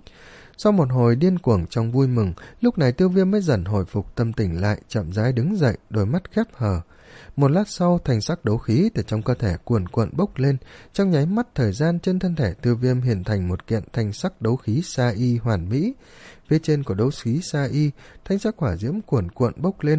Sau một hồi điên cuồng trong vui mừng, lúc này Tiêu Viêm mới dần hồi phục tâm tình lại, chậm rãi đứng dậy, đôi mắt khép hờ. Một lát sau, thanh sắc đấu khí từ trong cơ thể cuồn cuộn bốc lên, trong nháy mắt thời gian trên thân thể Tiêu Viêm hiện thành một kiện thanh sắc đấu khí sa y hoàn mỹ. Phía trên của đấu khí sa y, thanh sắc hỏa diễm cuồn cuộn bốc lên.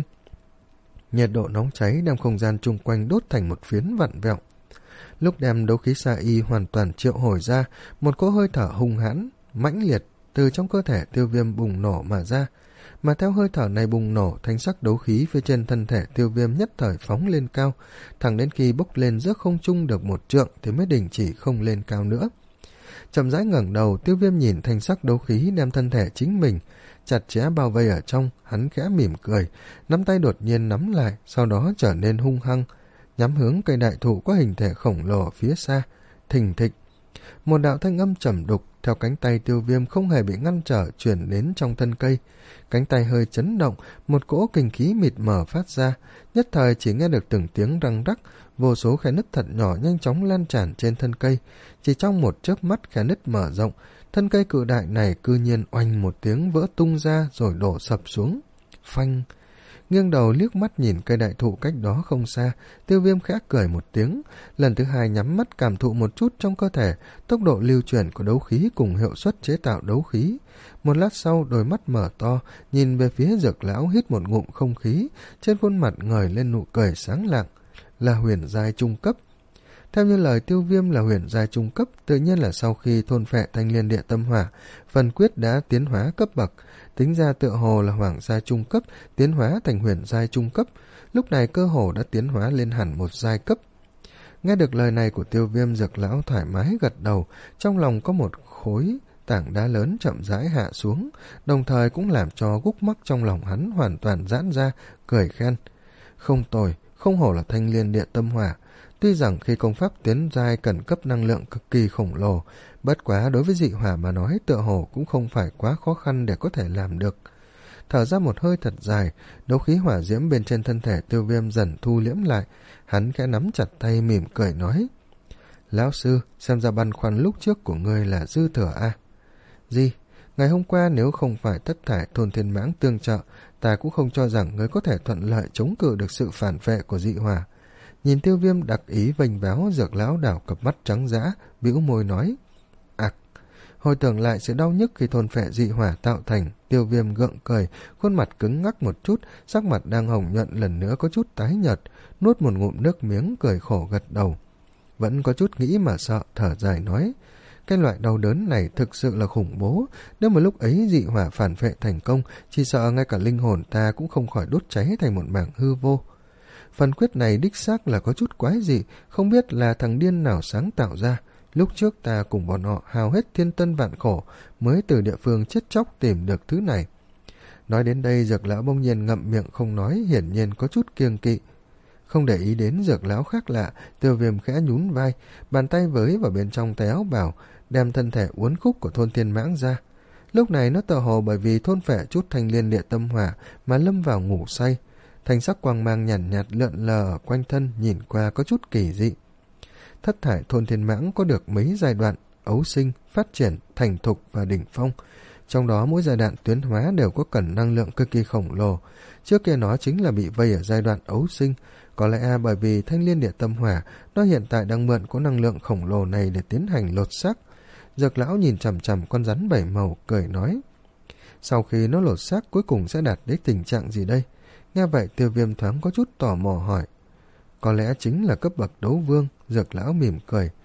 Nhiệt độ nóng cháy đem không gian chung quanh đốt thành một phiến vặn vẹo. Lúc đem đấu khí sa y hoàn toàn triệu hồi ra, một cỗ hơi thở hung hãn, mãnh liệt từ trong cơ thể Tiêu Viêm bùng nổ mà ra. Mà theo hơi thở này bùng nổ, thanh sắc đấu khí phía trên thân thể Tiêu Viêm nhất thời phóng lên cao, thẳng đến khi bốc lên giữa không trung được một trượng thì mới đình chỉ không lên cao nữa. Chậm rãi ngẩng đầu, Tiêu Viêm nhìn thanh sắc đấu khí đem thân thể chính mình chặt chẽ bao vây ở trong, hắn khẽ mỉm cười, nắm tay đột nhiên nắm lại, sau đó trở nên hung hăng, nhắm hướng cây đại thụ có hình thể khổng lồ phía xa. Thình thịch, một đạo thanh âm trầm đục theo cánh tay Tiêu Viêm không hề bị ngăn trở truyền đến trong thân cây. Cánh tay hơi chấn động, một cỗ kinh khí mịt mờ phát ra, nhất thời chỉ nghe được từng tiếng răng rắc, vô số khe nứt thật nhỏ nhanh chóng lan tràn trên thân cây. Chỉ trong một chớp mắt khe nứt mở rộng, thân cây cự đại này cư nhiên oanh một tiếng vỡ tung ra rồi đổ sập xuống. Phanh! Nghiêng đầu liếc mắt nhìn cây đại thụ cách đó không xa, Tiêu Viêm khẽ cười một tiếng, lần thứ hai nhắm mắt cảm thụ một chút trong cơ thể, tốc độ lưu chuyển của đấu khí cùng hiệu suất chế tạo đấu khí. Một lát sau, đôi mắt mở to, nhìn về phía Dược lão hít một ngụm không khí, trên khuôn mặt ngời lên nụ cười sáng lạng, là huyền giai trung cấp. Theo như lời Tiêu Viêm là huyền giai trung cấp, tự nhiên là sau khi thôn phệ thanh liên địa tâm hỏa, phần quyết đã tiến hóa cấp bậc, tính ra tựa hồ là hoàng giai trung cấp, tiến hóa thành huyền giai trung cấp, lúc này cơ hồ đã tiến hóa lên hẳn một giai cấp. Nghe được lời này của Tiêu Viêm, Dược lão thoải mái gật đầu, trong lòng có một khối tảng đá lớn chậm rãi hạ xuống, đồng thời cũng làm cho gúc mắc trong lòng hắn hoàn toàn giãn ra, cười khen: không tồi, không hổ là thanh liên địa tâm hỏa. Tuy rằng khi công pháp tiến giai cần cấp năng lượng cực kỳ khổng lồ, bất quá đối với dị hỏa mà nói tựa hồ cũng không phải quá khó khăn để có thể làm được. Thở ra một hơi thật dài, đấu khí hỏa diễm bên trên thân thể Tiêu Viêm dần thu liễm lại, hắn khẽ nắm chặt tay mỉm cười nói: lão sư, xem ra băn khoăn lúc trước của ngươi là dư thừa a. À? Gì? Ngày hôm qua nếu không phải Tất Thải Thôn Thiên Mãng tương trợ, ta cũng không cho rằng ngươi có thể thuận lợi chống cự được sự phản vệ của dị hỏa. Nhìn Tiêu Viêm đặc ý vênh váo, Dược lão đảo cặp mắt trắng dã, bĩu môi nói: ạc. Hồi tưởng lại sự đau nhức khi thôn phệ dị hỏa tạo thành, Tiêu Viêm gượng cười, khuôn mặt cứng ngắc một chút, sắc mặt đang hồng nhuận lần nữa có chút tái nhợt, nuốt một ngụm nước miếng cười khổ gật đầu. Vẫn có chút nghĩ mà sợ, thở dài nói: cái loại đau đớn này thực sự là khủng bố, nếu mà lúc ấy dị hỏa phản phệ thành công, chỉ sợ ngay cả linh hồn ta cũng không khỏi đốt cháy thành một mảng hư vô. Phần quyết này đích xác là có chút quái dị, không biết là thằng điên nào sáng tạo ra. Lúc trước ta cùng bọn họ hao hết thiên tân vạn khổ mới từ địa phương chết chóc tìm được thứ này. Nói đến đây, Dược lão bỗng nhiên ngậm miệng không nói, hiển nhiên có chút kiêng kỵ. Không để ý đến Dược lão khác lạ, Tiêu Viêm khẽ nhún vai, bàn tay với vào bên trong tay áo bào, đem thân thể uốn khúc của Thôn Thiên Mãng ra. Lúc này nó tựa hồ bởi vì thôn phệ chút thanh liên địa tâm hỏa mà lâm vào ngủ say. Thanh sắc quang mang nhàn nhạt, nhạt lượn lờ ở quanh thân, nhìn qua có chút kỳ dị. Thất Thải Thôn Thiên Mãng có được mấy giai đoạn: ấu sinh, phát triển, thành thục và đỉnh phong. Trong đó mỗi giai đoạn tiến hóa đều có cần năng lượng cực kỳ khổng lồ. Trước kia nó chính là bị vây ở giai đoạn ấu sinh, có lẽ bởi vì thanh liên địa tâm hỏa nó hiện tại đang mượn có năng lượng khổng lồ này để tiến hành lột xác. Dược lão nhìn chằm chằm con rắn bảy màu, cười nói: sau khi nó lột xác cuối cùng sẽ đạt đến tình trạng gì đây? Nghe vậy, Tiêu Viêm thoáng có chút tò mò hỏi. Có lẽ chính là cấp bậc đấu vương. Dược lão mỉm cười: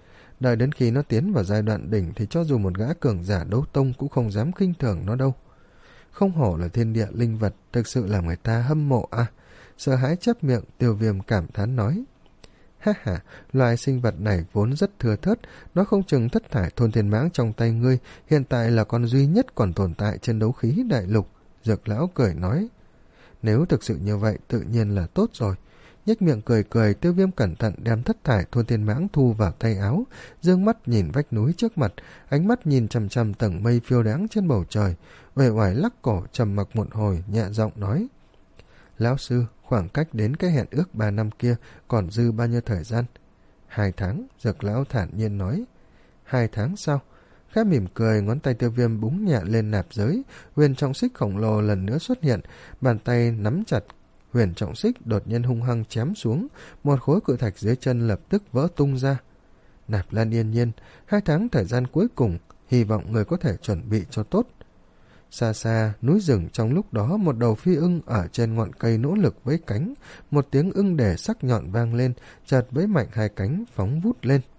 Đợi đến khi nó tiến vào giai đoạn đỉnh thì cho dù một gã cường giả đấu tông cũng không dám khinh thường nó đâu. Không hổ là thiên địa linh vật, thực sự làm người ta hâm mộ à. Sợ hãi chép miệng, Tiêu Viêm cảm thán nói. Ha ha, loài sinh vật này vốn rất thưa thớt, nó không chừng thất thải thôn thiên mãng trong tay ngươi, hiện tại là con duy nhất còn tồn tại trên đấu khí đại lục. Dược lão cười nói. Nếu thực sự như vậy tự nhiên là tốt rồi. Nhếch miệng cười cười, Tiêu Viêm cẩn thận đem thất thải thôn thiên mãng thu vào tay áo, dương mắt nhìn vách núi trước mặt, ánh mắt nhìn chằm chằm tầng mây phiêu đáng trên bầu trời, uể oải lắc cổ trầm mặc một hồi, nhẹ giọng nói. Lão sư, khoảng cách đến cái hẹn ước ba năm kia còn dư bao nhiêu thời gian? Hai tháng, Dược lão thản nhiên nói. Hai tháng sau? Khẽ mỉm cười, ngón tay Tiêu Viêm búng nhẹ lên nạp giới, huyền trọng xích khổng lồ lần nữa xuất hiện, bàn tay nắm chặt huyền trọng xích đột nhiên hung hăng chém xuống, một khối cự thạch dưới chân lập tức vỡ tung ra. Nạp Lan yên nhiên, hai tháng thời gian cuối cùng, hy vọng người có thể chuẩn bị cho tốt. Xa xa, núi rừng trong lúc đó một đầu phi ưng ở trên ngọn cây nỗ lực với cánh, một tiếng ưng để sắc nhọn vang lên, chợt với mạnh hai cánh phóng vút lên.